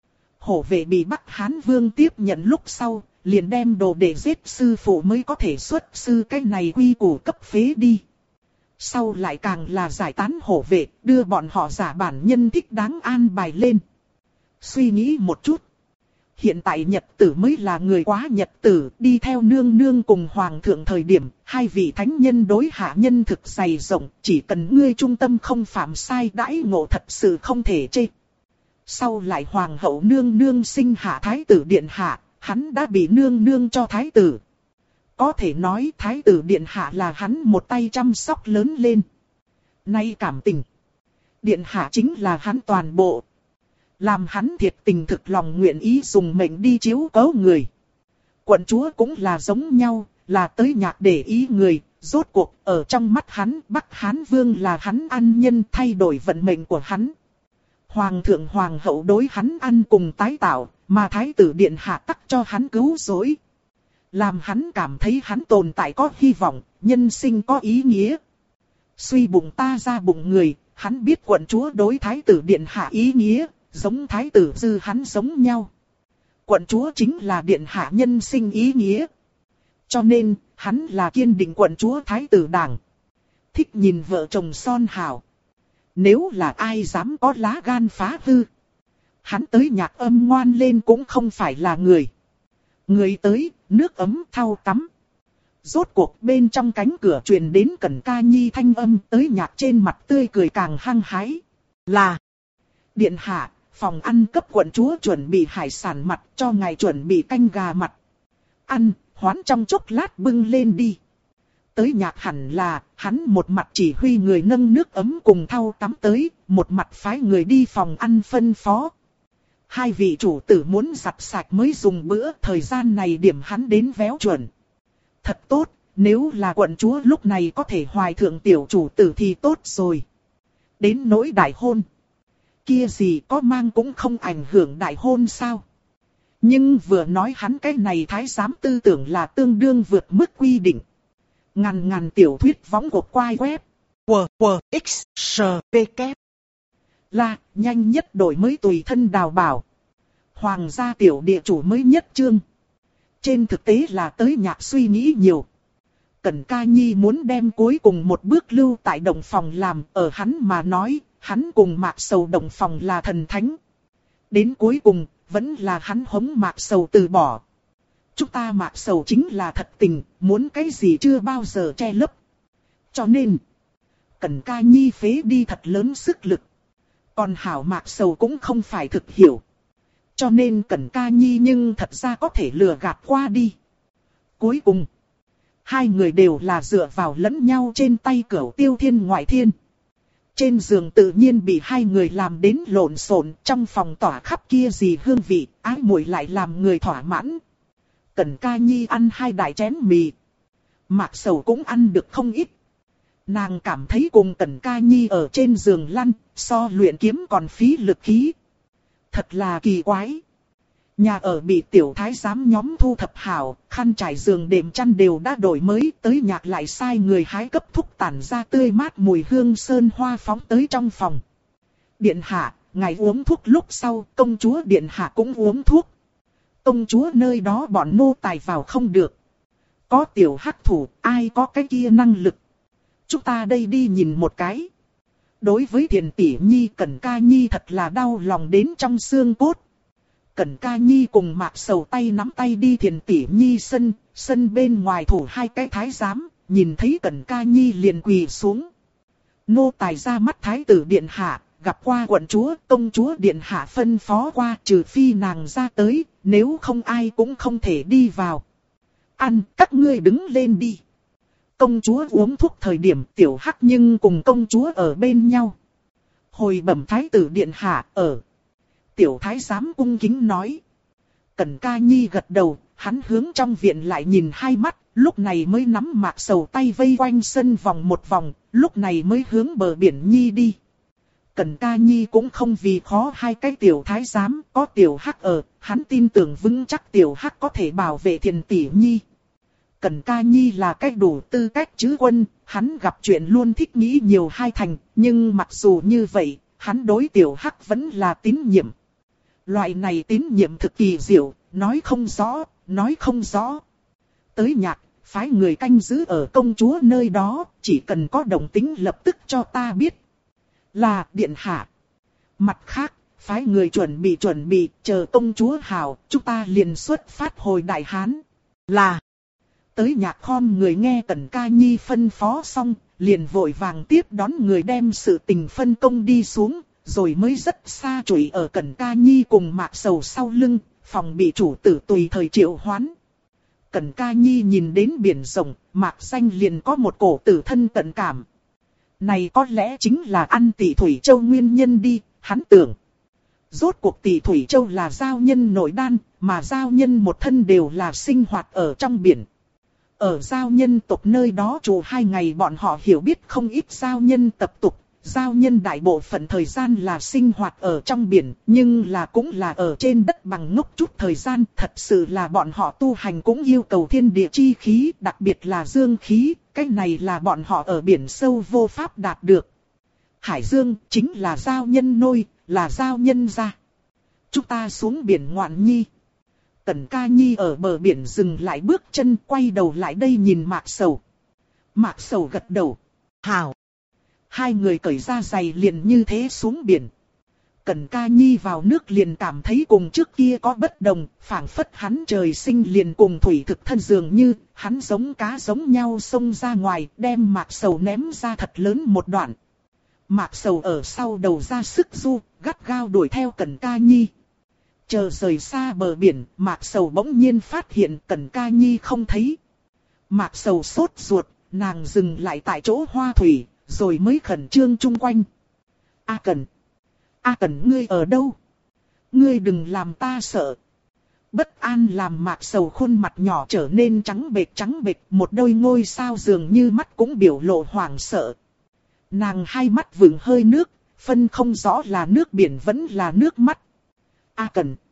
Hổ vệ bị Bắc Hán Vương tiếp nhận lúc sau, liền đem đồ để giết sư phụ mới có thể xuất sư, cái này quy củ cấp phế đi. Sau lại càng là giải tán hổ vệ, đưa bọn họ giả bản nhân thích đáng an bài lên. Suy nghĩ một chút. Hiện tại nhật tử mới là người quá nhật tử, đi theo nương nương cùng hoàng thượng thời điểm, hai vị thánh nhân đối hạ nhân thực dày rộng, chỉ cần ngươi trung tâm không phạm sai đãi ngộ thật sự không thể chê. Sau lại hoàng hậu nương nương sinh hạ thái tử điện hạ, hắn đã bị nương nương cho thái tử. Có thể nói thái tử điện hạ là hắn một tay chăm sóc lớn lên. Nay cảm tình, điện hạ chính là hắn toàn bộ. Làm hắn thiệt tình thực lòng nguyện ý dùng mệnh đi chiếu cố người. Quận chúa cũng là giống nhau, là tới Nhạc để ý người. Rốt cuộc ở trong mắt hắn, Bắc Hán Vương là hắn ăn nhân, thay đổi vận mệnh của hắn. Hoàng thượng hoàng hậu đối hắn ăn cùng tái tạo, mà thái tử điện hạ tắc cho hắn cứu rỗi. Làm hắn cảm thấy hắn tồn tại có hy vọng, nhân sinh có ý nghĩa. Suy bụng ta ra bụng người, hắn biết quận chúa đối thái tử điện hạ ý nghĩa, giống thái tử dư hắn giống nhau. Quận chúa chính là điện hạ nhân sinh ý nghĩa. Cho nên, hắn là kiên định quận chúa thái tử đảng. Thích nhìn vợ chồng son hào. Nếu là ai dám có lá gan phá hư, hắn tới nhạc âm ngoan lên cũng không phải là người. Người tới, nước ấm thau tắm. Rốt cuộc bên trong cánh cửa truyền đến Cẩn Ca Nhi thanh âm, tới nhạc trên mặt tươi cười càng hăng hái. Là điện hạ, phòng ăn cấp quận chúa chuẩn bị hải sản mặt, cho ngài chuẩn bị canh gà mặt. Ăn, hoán trong chốc lát bưng lên đi. Tới nhạc hẳn là, hắn một mặt chỉ huy người nâng nước ấm cùng thau tắm tới, một mặt phái người đi phòng ăn phân phó. Hai vị chủ tử muốn giặt sạch mới dùng bữa, thời gian này điểm hắn đến véo chuẩn. Thật tốt, nếu là quận chúa lúc này có thể hoài thượng tiểu chủ tử thì tốt rồi. Đến nỗi đại hôn. Kia gì có mang cũng không ảnh hưởng đại hôn sao. Nhưng vừa nói hắn cái này thái giám tư tưởng là tương đương vượt mức quy định. Ngàn tiểu thuyết võng của quai web. WWXSPK. Là, nhanh nhất đổi mới tùy thân đào bảo. Hoàng gia tiểu địa chủ mới nhất chương. Trên thực tế là tới nhạc suy nghĩ nhiều. Cẩn Ca Nhi muốn đem cuối cùng một bước lưu tại động phòng làm, ở hắn mà nói, hắn cùng Mạc Sầu động phòng là thần thánh. Đến cuối cùng, vẫn là hắn hống Mạc Sầu từ bỏ. Chúng ta Mạc Sầu chính là thật tình, muốn cái gì chưa bao giờ che lấp. Cho nên, Cẩn Ca Nhi phế đi thật lớn sức lực. Còn hảo Mạc Sầu cũng không phải thực hiểu. Cho nên Cẩn Ca Nhi nhưng thật ra có thể lừa gạt qua đi. Cuối cùng, hai người đều là dựa vào lẫn nhau trên tay cửu tiêu thiên ngoại thiên. Trên giường tự nhiên bị hai người làm đến lộn xộn, trong phòng tỏa khắp kia gì hương vị, ái muội lại làm người thỏa mãn. Cẩn Ca Nhi ăn 2 đại chén mì. Mạc Sầu cũng ăn được không ít. Nàng cảm thấy cùng Cẩn Ca Nhi ở trên giường lăn, so luyện kiếm còn phí lực khí. Thật là kỳ quái. Nhà ở bị tiểu thái giám nhóm thu thập hảo, khăn trải giường đệm chăn đều đã đổi mới, tới nhạc lại sai người hái cấp thúc tản ra tươi mát mùi hương sơn hoa phóng tới trong phòng. Điện hạ, ngài uống thuốc lúc sau, công chúa điện hạ cũng uống thuốc. Công chúa nơi đó bọn nô tài vào không được. Có tiểu hắc thủ, ai có cái kia năng lực. Chúng ta đây đi nhìn một cái. Đối với Thiền Tỷ Nhi, Cẩn Ca Nhi thật là đau lòng đến trong xương cốt. Cẩn Ca Nhi cùng Mạc Sầu tay nắm tay đi Thiền Tỷ Nhi sân bên ngoài thủ 2 cái thái giám, nhìn thấy Cẩn Ca Nhi liền quỳ xuống. Nô tài ra mắt thái tử điện hạ, gặp qua quận chúa, công chúa điện hạ phân phó qua, trừ phi nàng ra tới, nếu không ai cũng không thể đi vào. Ăn, các ngươi đứng lên đi. Công chúa uống thuốc thời điểm tiểu hắc nhưng cùng công chúa ở bên nhau. Hồi bẩm thái tử điện hạ ở. Tiểu thái giám cung kính nói. Cẩn Ca Nhi gật đầu, hắn hướng trong viện lại nhìn 2 mắt, lúc này mới nắm Mạc Sầu tay vây quanh sân vòng một vòng, lúc này mới hướng bờ biển Nhi đi. Cẩn Ca Nhi cũng không vì khó 2 cái tiểu thái giám, có tiểu hắc ở, hắn tin tưởng vững chắc tiểu hắc có thể bảo vệ Thiền Tỷ Nhi. Cẩn Ca Nhi là cách đủ tư cách chứ quân, hắn gặp chuyện luôn thích nghĩ nhiều 2 thành, nhưng mặc dù như vậy, hắn đối tiểu hắc vẫn là tín nhiệm. Loại này tín nhiệm thực kỳ diệu, nói không rõ. Tới nhạc, phái người canh giữ ở công chúa nơi đó, chỉ cần có động tĩnh lập tức cho ta biết. Là điện hạ. Mặt khác, phái người chuẩn bị, chờ công chúa hảo, chúng ta liền xuất phát hồi Đại Hán. Là. Tới nhạc khom người nghe Cẩn Ca Nhi phân phó xong, liền vội vàng tiếp đón người đem sự tình phân công đi xuống, rồi mới rất xa chủi ở Cẩn Ca Nhi cùng Mạc Sầu sau lưng, phòng bị chủ tử tùy thời triệu hoán. Cẩn Ca Nhi nhìn đến biển rộng, Mạc Danh liền có một cổ tử thân cận cảm. Này có lẽ chính là ăn Tỷ Thủy Châu nguyên nhân đi, hắn tưởng. Rốt cuộc Tỷ Thủy Châu là giao nhân nội đan, mà giao nhân một thân đều là sinh hoạt ở trong biển. Ở giao nhân tộc nơi đó trụ 2 ngày bọn họ hiểu biết không ít giao nhân tập tục, Giao nhân đại bộ phận thời gian là sinh hoạt ở trong biển, nhưng là cũng là ở trên đất bằng ngốc chút thời gian. Thật sự là bọn họ tu hành cũng yêu cầu thiên địa chi khí, đặc biệt là dương khí. Cái này là bọn họ ở biển sâu vô pháp đạt được. Hải dương chính là giao nhân nôi, là giao nhân gia. Chúng ta xuống biển ngoạn nhi. Cẩn Ca Nhi ở bờ biển dừng lại bước chân, quay đầu lại đây nhìn Mạc Sầu. Mạc Sầu gật đầu. Hào. Hai người cởi ra giày liền như thế xuống biển. Cẩn Ca Nhi vào nước liền cảm thấy cùng trước kia có bất đồng, phảng phất hắn trời sinh liền cùng thủy thực thân dường như, hắn giống cá giống nhau xông ra ngoài, đem Mạc Sầu ném ra thật lớn một đoạn. Mạc Sầu ở sau đầu ra sức du, gắt gao đuổi theo Cẩn Ca Nhi. Chờ rời xa bờ biển, Mạc Sầu bỗng nhiên phát hiện Cẩn Ca Nhi không thấy. Mạc Sầu sốt ruột, nàng dừng lại tại chỗ hoa thủy, rồi mới khẩn trương chung quanh. A Cẩn ngươi ở đâu? Ngươi đừng làm ta sợ. Bất an làm Mạc Sầu khuôn mặt nhỏ trở nên trắng bệch, một đôi ngôi sao dường như mắt cũng biểu lộ hoảng sợ. Nàng hai mắt vừng hơi nước, phân không rõ là nước biển vẫn là nước mắt. A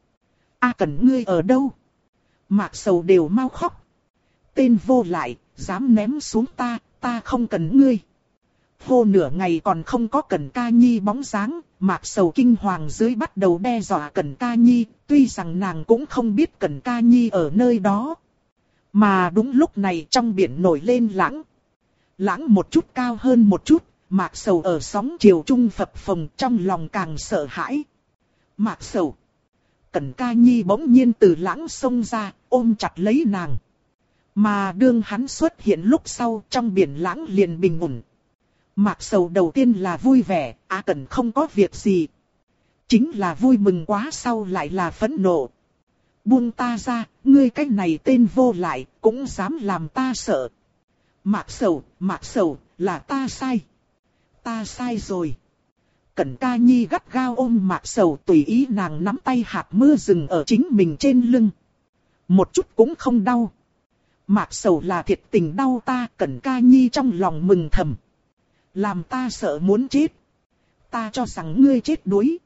Cẩn ngươi ở đâu? Mạc Sầu đều mau khóc. Tên vô lại, dám ném xuống ta không cần ngươi. Hô nửa ngày còn không có Cẩn Ca Nhi bóng dáng, Mạc Sầu kinh hoàng dưới bắt đầu đe dọa Cẩn Ca Nhi, tuy rằng nàng cũng không biết Cẩn Ca Nhi ở nơi đó. Mà đúng lúc này trong biển nổi lên lãng. Lãng một chút cao hơn một chút, Mạc Sầu ở sóng chiều trung phập phồng trong lòng càng sợ hãi. Mạc Sầu. Cẩn Ca Nhi bỗng nhiên từ lãng xông ra, ôm chặt lấy nàng. Mà đương hắn xuất hiện lúc sau trong biển lãng liền bình ổn. Mạc Sầu đầu tiên là vui vẻ, Cẩn không có việc gì. Chính là vui mừng quá sau lại là phẫn nộ. Buông ta ra, ngươi cái này tên vô lại, cũng dám làm ta sợ. Mạc Sầu, là ta sai. Ta sai rồi. Cẩn Ca Nhi gắt gao ôm Mạc Sầu tùy ý nàng nắm tay hạt mưa rừng ở chính mình trên lưng. Một chút cũng không đau. Mạc Sầu là thiệt tình đau ta, Cẩn Ca Nhi trong lòng mừng thầm. Làm ta sợ muốn chết. Ta cho rằng ngươi chết đuối.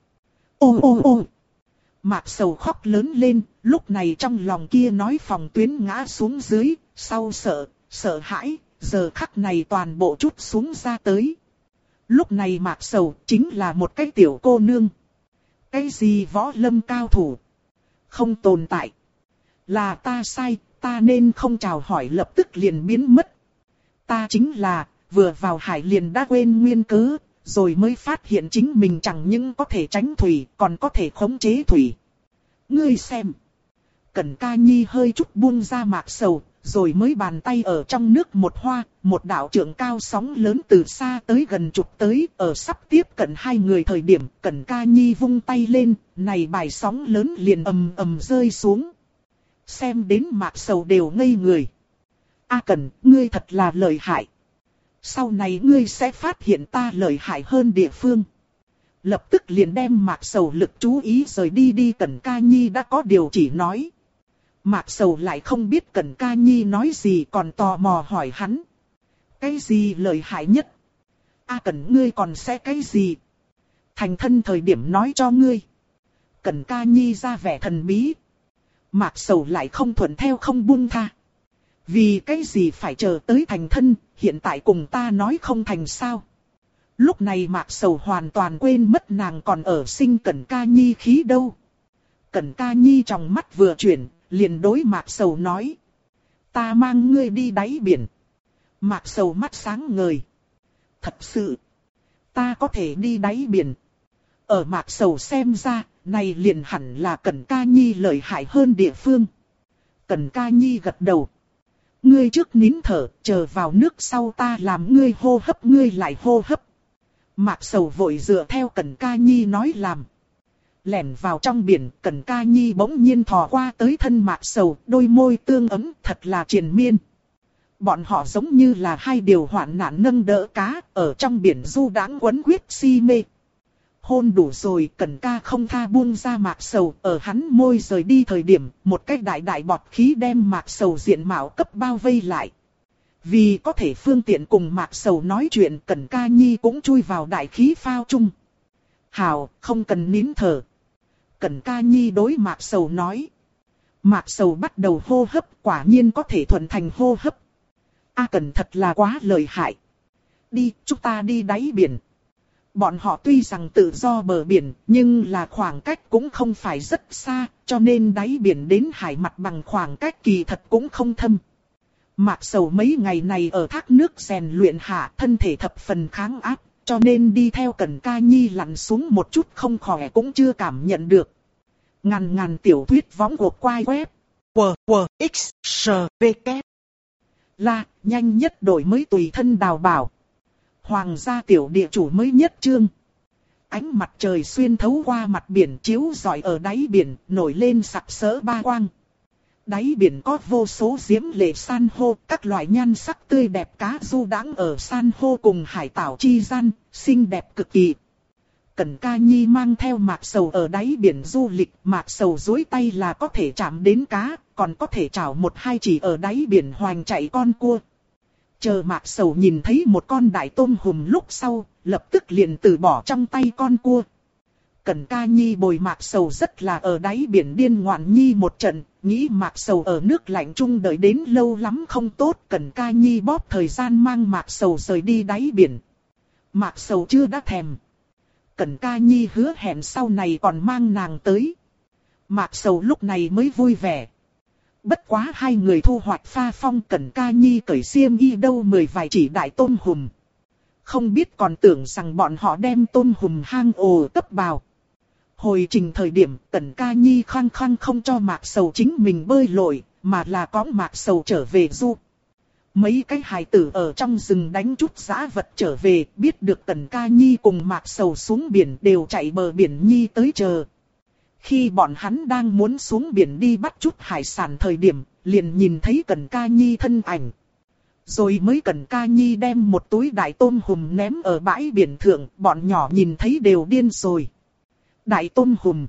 Ô. Mạc Sầu khóc lớn lên, lúc này trong lòng kia nói phòng tuyến ngã xuống dưới, sau sợ hãi, giờ khắc này toàn bộ chút xuống ra tới. Lúc này Mạc Sầu chính là một cái tiểu cô nương. Cái gì võ lâm cao thủ? Không tồn tại. Là ta sai, ta nên không chào hỏi lập tức liền biến mất. Ta chính là, vừa vào hải liền đã quên nguyên cớ, rồi mới phát hiện chính mình chẳng những có thể tránh thủy, còn có thể khống chế thủy. Ngươi xem. Cẩn Ca Nhi hơi chút buông ra Mạc Sầu, rồi mới bàn tay ở trong nước một hoa, một đạo trượng cao sóng lớn từ xa tới gần chụp tới, ở sắp tiếp cận hai người thời điểm, Cẩn Ca Nhi vung tay lên, này bài sóng lớn liền ầm ầm rơi xuống. Xem đến Mạc Sầu đều ngây người. Cẩn, ngươi thật là lợi hại. Sau này ngươi sẽ phát hiện ta lợi hại hơn địa phương. Lập tức liền đem Mạc Sầu lực chú ý rời đi Cẩn Ca Nhi đã có điều chỉ nói. Mạc Sầu lại không biết Cẩn Ca Nhi nói gì còn tò mò hỏi hắn. Cái gì lợi hại nhất? Cẩn ngươi còn sẽ cái gì? Thành thân thời điểm nói cho ngươi. Cẩn Ca Nhi ra vẻ thần bí. Mạc Sầu lại không thuận theo không buông tha. Vì cái gì phải chờ tới thành thân, hiện tại cùng ta nói không thành sao? Lúc này Mạc Sầu hoàn toàn quên mất nàng còn ở sinh Cẩn Ca Nhi khí đâu. Cẩn Ca Nhi trong mắt vừa chuyển, liền đối Mạc Sầu nói. Ta mang ngươi đi đáy biển. Mạc Sầu mắt sáng ngời. Thật sự, ta có thể đi đáy biển. Ở Mạc Sầu xem ra, này liền hẳn là Cẩn Ca Nhi lợi hại hơn địa phương. Cẩn Ca Nhi gật đầu. Ngươi trước nín thở, chờ vào nước sau ta làm ngươi hô hấp ngươi lại hô hấp. Mạc Sầu vội dựa theo Cẩn Ca Nhi nói làm. Lẻn vào trong biển, Cẩn Ca Nhi bỗng nhiên thò qua tới thân Mạc Sầu, đôi môi tương ấm thật là triền miên. Bọn họ giống như là hai điều hoạn nạn nâng đỡ cá, ở trong biển du đãng quấn quýt si mê. Hôn đủ rồi, Cẩn Ca không tha buông ra Mạc Sầu, ở hắn môi rời đi thời điểm, một cái đại bọt khí đem Mạc Sầu diện mạo cấp bao vây lại. Vì có thể phương tiện cùng Mạc Sầu nói chuyện, Cẩn Ca Nhi cũng chui vào đại khí phao chung. Hảo, không cần nín thở. Cẩn Ca Nhi đối Mạc Sầu nói. Mạc Sầu bắt đầu hô hấp, quả nhiên có thể thuận thành hô hấp. A Cẩn thật là quá lợi hại. Đi, chúng ta đi đáy biển. Bọn họ tuy rằng tự do bờ biển, nhưng là khoảng cách cũng không phải rất xa, cho nên đáy biển đến hải mặt bằng khoảng cách kỳ thật cũng không thâm. Mạc Sầu mấy ngày này ở thác nước rèn luyện hạ, thân thể thập phần kháng áp, cho nên đi theo Cẩn Ca Nhi lặn xuống một chút không khỏe cũng chưa cảm nhận được. Ngàn tiểu thuyết võng của quai web. WWXSVK. Là, nhanh nhất đổi mới tùy thân đào bảo. Hoàng gia tiểu địa chủ mới nhất chương. Ánh mặt trời xuyên thấu qua mặt biển chiếu rọi ở đáy biển, nổi lên sặc sỡ ba quang. Đáy biển có vô số diễm lệ san hô, các loại nhan sắc tươi đẹp cá du đãng ở san hô cùng hải tảo chi gian, xinh đẹp cực kỳ. Cẩn Ca Nhi mang theo Mạc Sầu ở đáy biển du lịch, Mạc Sầu duỗi tay là có thể chạm đến cá, còn có thể chảo một hai chỉ ở đáy biển hoành chạy con cua. Chờ Mạc Sầu nhìn thấy một con đại tôm hùm lúc sau, lập tức liền từ bỏ trong tay con cua. Cẩn Ca Nhi bồi Mạc Sầu rất là ở đáy biển điên ngoạn nhi một trận, nghĩ Mạc Sầu ở nước lạnh chung đợi đến lâu lắm không tốt. Cẩn Ca Nhi bóp thời gian mang Mạc Sầu rời đi đáy biển. Mạc Sầu chưa đã thèm. Cẩn Ca Nhi hứa hẹn sau này còn mang nàng tới. Mạc Sầu lúc này mới vui vẻ. Bất quá hai người thu hoạch pha phong, Cẩn Ca Nhi cởi xiêm y đâu 10 vài chỉ đại tôm hùm. Không biết còn tưởng rằng bọn họ đem tôm hùm hang ổ cấp vào. Hồi trình thời điểm Cẩn Ca Nhi khăng khăng không cho Mạc Sầu chính mình bơi lội, mà là có Mạc Sầu trở về du. Mấy cái hài tử ở trong rừng đánh chút dã vật trở về, biết được Cẩn Ca Nhi cùng Mạc Sầu xuống biển đều chạy bờ biển Nhi tới chờ. Khi bọn hắn đang muốn xuống biển đi bắt chút hải sản thời điểm, liền nhìn thấy Cẩn Ca Nhi thân ảnh. Rồi mới Cẩn Ca Nhi đem một túi đại tôm hùm ném ở bãi biển thượng, bọn nhỏ nhìn thấy đều điên rồi. Đại tôm hùm.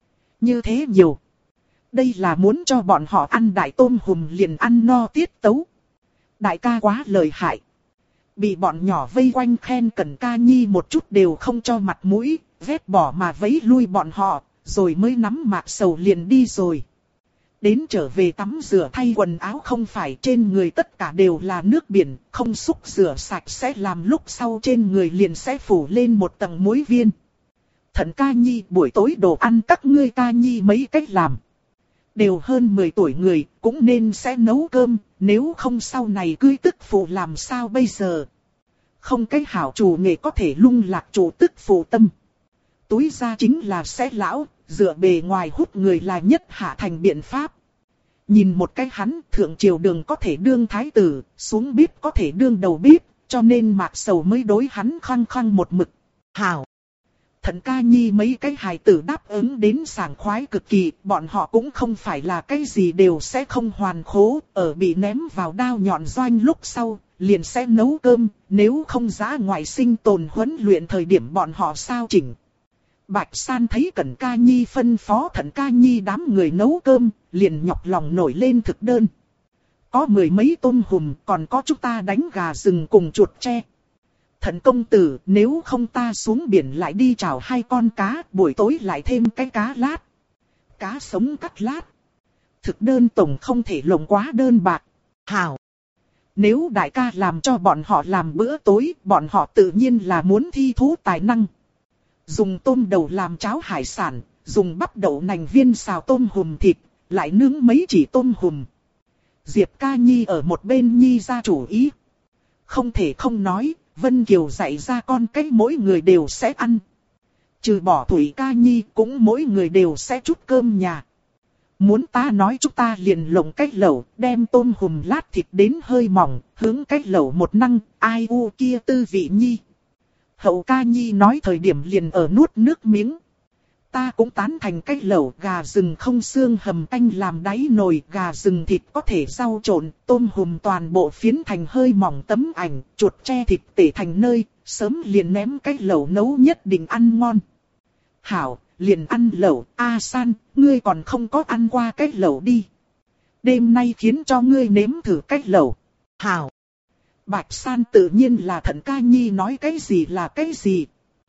Như thế nhiều. Đây là muốn cho bọn họ ăn đại tôm hùm liền ăn no tiết tấu. Đại ca quá lợi hại. Bị bọn nhỏ vây quanh khen Cẩn Ca Nhi một chút đều không cho mặt mũi, vét bỏ mà vẫy lui bọn họ, rồi mới nắm Mạc Sầu liền đi rồi. Đến trở về tắm rửa thay quần áo không phải trên người tất cả đều là nước biển, không xúc rửa sạch sẽ làm lúc sau trên người liền sẽ phủ lên một tầng muối viên. Thận Ca Nhi buổi tối đồ ăn các ngươi Ca Nhi mấy cách làm. Đều hơn 10 tuổi người, cũng nên sẽ nấu cơm, nếu không sau này cưới tức phụ làm sao bây giờ. Không cái hảo chủ nghệ có thể lung lạc chủ tức phụ tâm. Túi ra chính là sẽ lão, dựa bề ngoài hút người là nhất hạ thành biện pháp. Nhìn một cái hắn, thượng triều đường có thể đương thái tử, xuống bếp có thể đương đầu bếp, cho nên Mạc Sầu mới đối hắn khăng khăng một mực. Hảo! Thận Ca Nhi mấy cái hài tử đáp ứng đến sảng khoái cực kỳ, bọn họ cũng không phải là cái gì đều sẽ không hoàn khố, ở bị ném vào đao nhọn doanh lúc sau, liền sẽ nấu cơm, nếu không ra ngoài sinh tồn huấn luyện thời điểm bọn họ sao chỉnh. Bạch San thấy Cẩn Ca Nhi phân phó Thận Ca Nhi đám người nấu cơm, liền nhọc lòng nổi lên thực đơn. Có 10 mấy tôm hùm, còn có chúng ta đánh gà rừng cùng chuột tre. Thận công tử, nếu không ta xuống biển lại đi chảo 2 con cá, buổi tối lại thêm cái cá lát. Cá sống cắt lát. Thực đơn tổng không thể lồng quá đơn bạc. Hảo! Nếu đại ca làm cho bọn họ làm bữa tối, bọn họ tự nhiên là muốn thi thú tài năng. Dùng tôm đầu làm cháo hải sản, dùng bắp đậu nành viên xào tôm hùm thịt, lại nướng mấy chỉ tôm hùm. Diệp Ca Nhi ở một bên Nhi ra chủ ý. Không thể không nói, Vân Kiều dạy ra con cái mỗi người đều sẽ ăn. Trừ bỏ Thủy Ca Nhi cũng mỗi người đều sẽ chút cơm nhà. Muốn ta nói chúng ta liền lồng cái lẩu, đem tôm hùm lát thịt đến hơi mỏng, hướng cái lẩu một năng, ai u kia tư vị Nhi. Hậu Ca Nhi nói thời điểm liền ở nuốt nước miếng. Ta cũng tán thành cái lẩu gà rừng không xương hầm canh làm đáy nồi, gà rừng thịt có thể rau trộn, tôm hùm toàn bộ phiến thành hơi mỏng tấm ảnh, chuột tre thịt tể thành nơi, sớm liền ném cái lẩu nấu nhất định ăn ngon. Hảo, liền ăn lẩu, A San, ngươi còn không có ăn qua cái lẩu đi. Đêm nay khiến cho ngươi nếm thử cái lẩu. Hảo. Bạch San tự nhiên là Thận Ca Nhi nói cái gì là cái gì.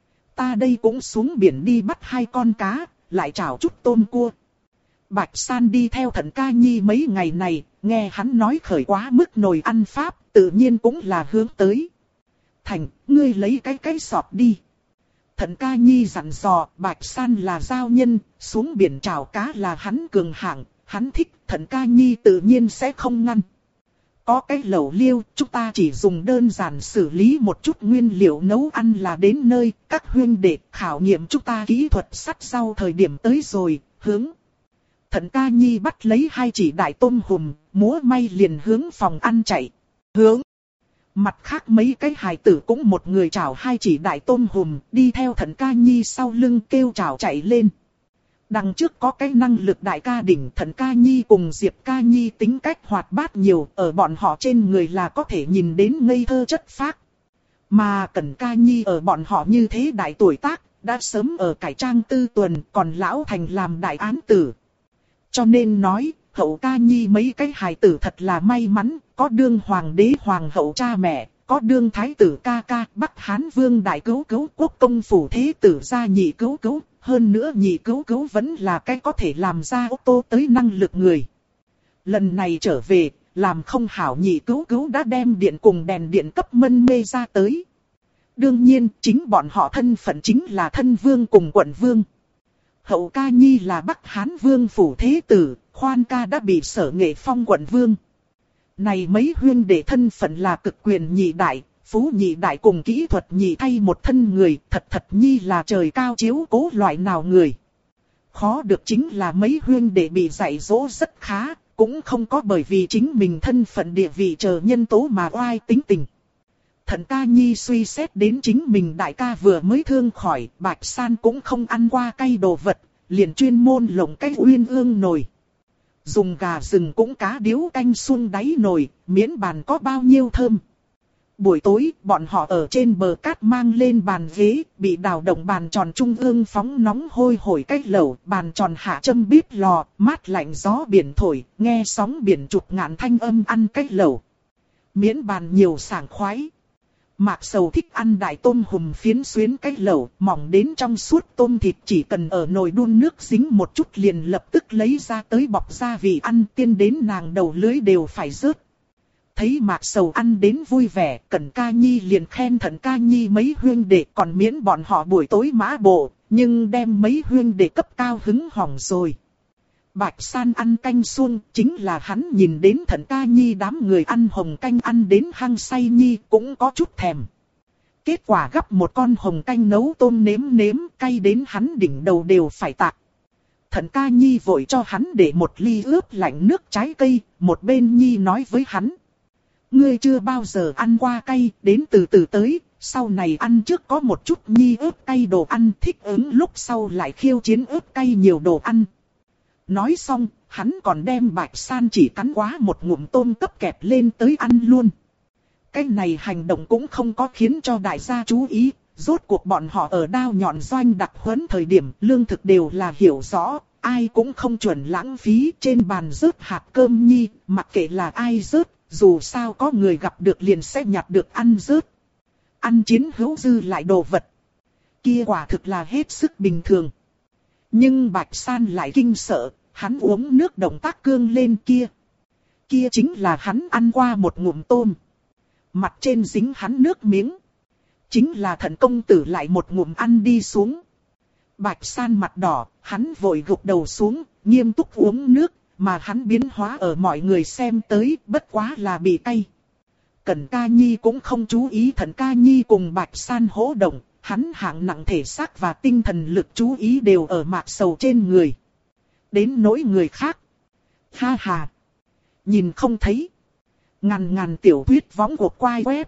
Ta đây cũng xuống biển đi bắt 2 con cá, lại chảo chút tôm cua. Bạch San đi theo Thận Ca Nhi mấy ngày này, nghe hắn nói khởi quá mức nồi ăn pháp, tự nhiên cũng là hướng tới. Thành, ngươi lấy cái sọt đi. Thận Ca Nhi dặn dò, Bạch San là giao nhân, xuống biển chảo cá là hắn cường hạng, hắn thích, Thận Ca Nhi tự nhiên sẽ không ngăn. Có cái lẩu liêu, chúng ta chỉ dùng đơn giản xử lý một chút nguyên liệu nấu ăn là đến nơi, các huynh đệ khảo nghiệm chúng ta kỹ thuật sắt rau thời điểm tới rồi, hướng. Thận Ca Nhi bắt lấy 2 chỉ đại tôm hùm, múa may liền hướng phòng ăn chạy. Hướng. Mặt khác mấy cái hài tử cũng một người chảo 2 chỉ đại tôm hùm, đi theo Thận Ca Nhi sau lưng kêu chảo chạy lên. Đằng trước có cái năng lực đại ca đỉnh, Thận Ca Nhi cùng Diệp Ca Nhi tính cách hoạt bát nhiều, ở bọn họ trên người là có thể nhìn đến ngây thơ chất phác. Mà Cẩn Ca Nhi ở bọn họ như thế đại tuổi tác, đã sớm ở cải trang tư tuần, còn lão thành làm đại án tử. Cho nên nói, Hậu Ca Nhi mấy cái hài tử thật là may mắn, có đương hoàng đế hoàng hậu cha mẹ, có đương thái tử ca ca, Bắc Hán vương đại cứu cứu, quốc công phủ thế tử gia nhị cứu cứu, hơn nữa nhị cứu cứu vẫn là cái có thể làm ra ô tô tới năng lực người. Lần này trở về, làm không hảo nhị cứu cứu đã đem điện cùng đèn điện cấp mân mê ra tới. Đương nhiên, chính bọn họ thân phận chính là thân vương cùng quận vương. Hậu Ca Nhi là Bắc Hán vương phủ thế tử, Khoan ca đã bị Sở Nghệ phong quận vương. Này mấy huyên đệ thân phận là cực quyền nhị đại, phú nhị đại cùng kỹ thuật nhị thay một thân người, thật nhi là trời cao chiếu cố loại nào người. Khó được chính là mấy huyên đệ bị dạy dỗ rất khá, cũng không có bởi vì chính mình thân phận địa vị chờ nhân tố mà oai tính tình. Thận Ca Nhi suy xét đến chính mình đại ca vừa mới thương khỏi, Bạch San cũng không ăn qua cay đồ vật, liền chuyên môn lồng cái uyên ương nồi. Dùng gà rừng cũng cá điếu canh xuông đáy nồi, miễn bàn có bao nhiêu thơm. Buổi tối, bọn họ ở trên bờ cát mang lên bàn ghế, bị đào động bàn tròn trung ương phóng nóng hôi hổi cách lẩu, bàn tròn hạ châm bếp lò, mát lạnh gió biển thổi, nghe sóng biển chụp ngạn thanh âm ăn cách lẩu. Miễn bàn nhiều sảng khoái. Mạc Sầu thích ăn đại tôm hùm phiến xuyến cách lẩu, mỏng đến trong suốt tôm thịt chỉ cần ở nồi đun nước dính một chút liền lập tức lấy ra tới bọc gia vị ăn, tiên đến nàng đầu lưới đều phải rớt. Thấy Mạc Sầu ăn đến vui vẻ, Cẩn Ca Nhi liền khen Thận Ca Nhi mấy huyên đệ còn miễn bọn họ buổi tối mã bộ, nhưng đem mấy huyên đệ cấp cao hứng hỏng rồi. Bạch San ăn canh suông, chính là hắn nhìn đến Thận Ca Nhi đám người ăn hồng canh ăn đến hăng say nhi cũng có chút thèm. Kết quả gắp một con hồng canh nấu tôm nếm cay đến hắn đỉnh đầu đều phải tạc. Thận Ca Nhi vội cho hắn để một ly ướp lạnh nước trái cây, một bên Nhi nói với hắn. Ngươi chưa bao giờ ăn qua cay, đến từ từ tới, sau này ăn trước có một chút Nhi ướp cay đồ ăn, thích ứng lúc sau lại khiêu chiến ướp cay nhiều đồ ăn. Nói xong, hắn còn đem Bạch San chỉ cắn quá một ngụm tôm cấp kẹp lên tới ăn luôn. Cái này hành động cũng không có khiến cho đại gia chú ý, rốt cuộc bọn họ ở đao nhọn doanh đặc huấn thời điểm lương thực đều là hiểu rõ, ai cũng không chuẩn lãng phí trên bàn rớt hạt cơm nhi, mặc kệ là ai rớt, dù sao có người gặp được liền sẽ nhặt được ăn rớt. Ăn chiến hữu dư lại đồ vật. Kia quả thực là hết sức bình thường. Nhưng Bạch San lại kinh sợ, hắn uống nước động tác cương lên kia. Kia chính là hắn ăn qua một ngụm tôm. Mặt trên dính hắn nước miếng. Chính là Thận công tử lại một ngụm ăn đi xuống. Bạch San mặt đỏ, hắn vội gục đầu xuống, nghiêm túc uống nước, mà hắn biến hóa ở mọi người xem tới, bất quá là bị cay. Cẩn Ca Nhi cũng không chú ý Thận Ca Nhi cùng Bạch San hỗ động, hắn hạng nặng thể xác và tinh thần lực chú ý đều ở Mạc Sầu trên người. Đến nỗi người khác. Ha ha. Nhìn không thấy. Ngàn tiểu thuyết võng của quai web.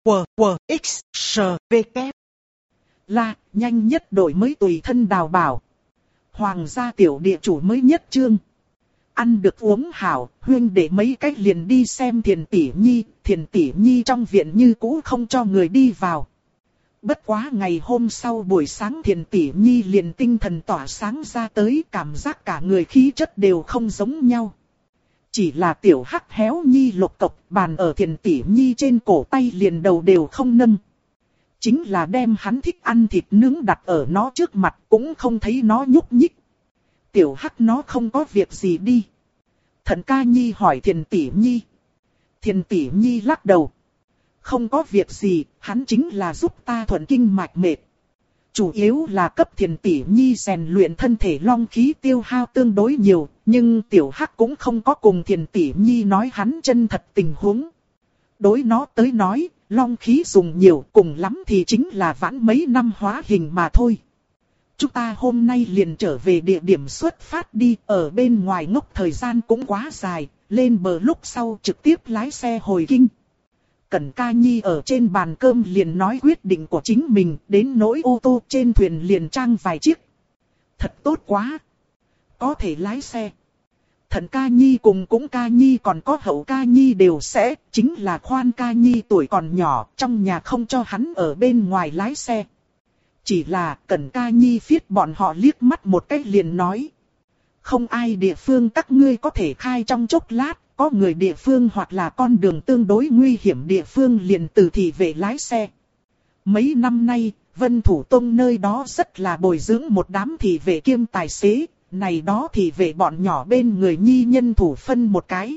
WWXSVK. Là, nhanh nhất đổi mới tùy thân đào bảo. Hoàng gia tiểu địa chủ mới nhất chương. Ăn được uống hảo, huyên để mấy cách liền đi xem Thiền Tỷ Nhi trong viện như cũ không cho người đi vào. Bất quá ngày hôm sau buổi sáng Thiền Tỷ Nhi liền tinh thần tỏa sáng ra tới, cảm giác cả người khí chất đều không giống nhau. Chỉ là tiểu hắc héo nhi lục cộc bàn ở Thiền Tỷ Nhi trên cổ tay liền đầu đều không nâng. Chính là đem hắn thích ăn thịt nướng đặt ở nó trước mặt cũng không thấy nó nhúc nhích. Tiểu hắc nó không có việc gì đi. Thận ca nhi hỏi Thiền Tỷ Nhi. Thiền Tỷ Nhi lắc đầu. Không có việc gì, hắn chính là giúp ta thuận kinh mạch mệt. Chủ yếu là cấp Thiền Tỷ Nhi rèn luyện thân thể long khí tiêu hao tương đối nhiều, nhưng tiểu hắc cũng không có cùng Thiền Tỷ Nhi nói hắn chân thật tình huống. Đối nó tới nói, long khí dùng nhiều cùng lắm thì chính là vãn mấy năm hóa hình mà thôi. Chúng ta hôm nay liền trở về địa điểm xuất phát đi, ở bên ngoài ngốc thời gian cũng quá dài, lên bờ lúc sau trực tiếp lái xe hồi kinh. Cẩn Ca Nhi ở trên bàn cơm liền nói quyết định của chính mình, đến nỗi ô tô trên thuyền liền trang vài chiếc. Thật tốt quá. Có thể lái xe. Thận Ca Nhi cùng cũng Ca Nhi còn có Hậu Ca Nhi đều sẽ, chính là Khoan Ca Nhi tuổi còn nhỏ, trong nhà không cho hắn ở bên ngoài lái xe. Chỉ là Cẩn Ca Nhi phiết bọn họ liếc mắt một cái liền nói. Không ai địa phương các ngươi có thể khai trong chốc lát. Có người địa phương hoặc là con đường tương đối nguy hiểm địa phương liền từ thị vệ lái xe. Mấy năm nay, Vân Thủ Tông nơi đó rất là bồi dưỡng một đám thị vệ kiêm tài xế. Này đó thị vệ bọn nhỏ bên người nhi nhân thủ phân một cái.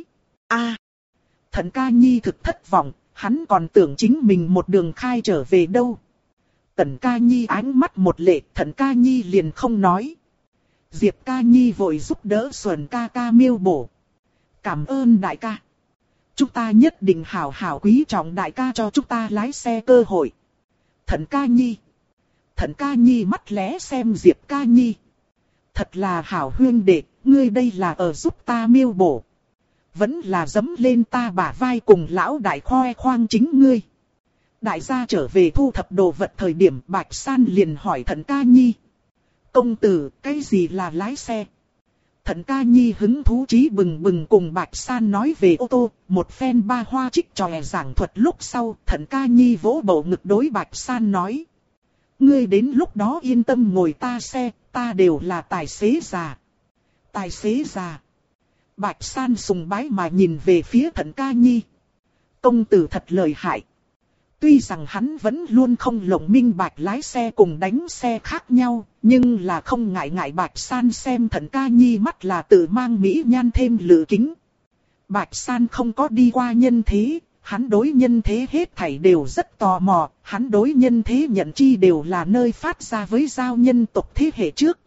Thận Ca Nhi thực thất vọng, hắn còn tưởng chính mình một đường khai trở về đâu. Cẩn Ca Nhi ánh mắt một lệ, Thận Ca Nhi liền không nói. Diệp Ca Nhi vội giúp đỡ Xuân ca ca miêu bổ. Cảm ơn đại ca. Chúng ta nhất định hảo hảo quý trọng đại ca cho chúng ta lái xe cơ hội. Thận Ca Nhi. Thận Ca Nhi mắt lé xem Diệp Ca Nhi. Thật là hảo huyên đệ, ngươi đây là ở giúp ta miêu bổ. Vẫn là giẫm lên ta bả vai cùng lão đại khoe khoang chính ngươi. Đại gia trở về thu thập đồ vật thời điểm Bạch San liền hỏi Thận Ca Nhi. Công tử, cái gì là lái xe? Thận Ca Nhi hứng thú trí bừng bừng cùng Bạch San nói về ô tô, một phen ba hoa trích tròe giảng thuật lúc sau, Thận Ca Nhi vỗ bầu ngực đối Bạch San nói. Ngươi đến lúc đó yên tâm ngồi ta xe, ta đều là tài xế già. Tài xế già. Bạch San sùng bái mà nhìn về phía Thận Ca Nhi. Công tử thật lợi hại. Tuy rằng hắn vẫn luôn không lộng minh bạch lái xe cùng đánh xe khác nhau, nhưng là không ngại ngại Bạch San xem Thận Ca Nhi mắt là tự mang mỹ nhan thêm lự kính. Bạch San không có đi qua nhân thế, hắn đối nhân thế hết thảy đều rất tò mò, hắn đối nhân thế nhận chi đều là nơi phát ra với giao nhân tộc thế hệ trước.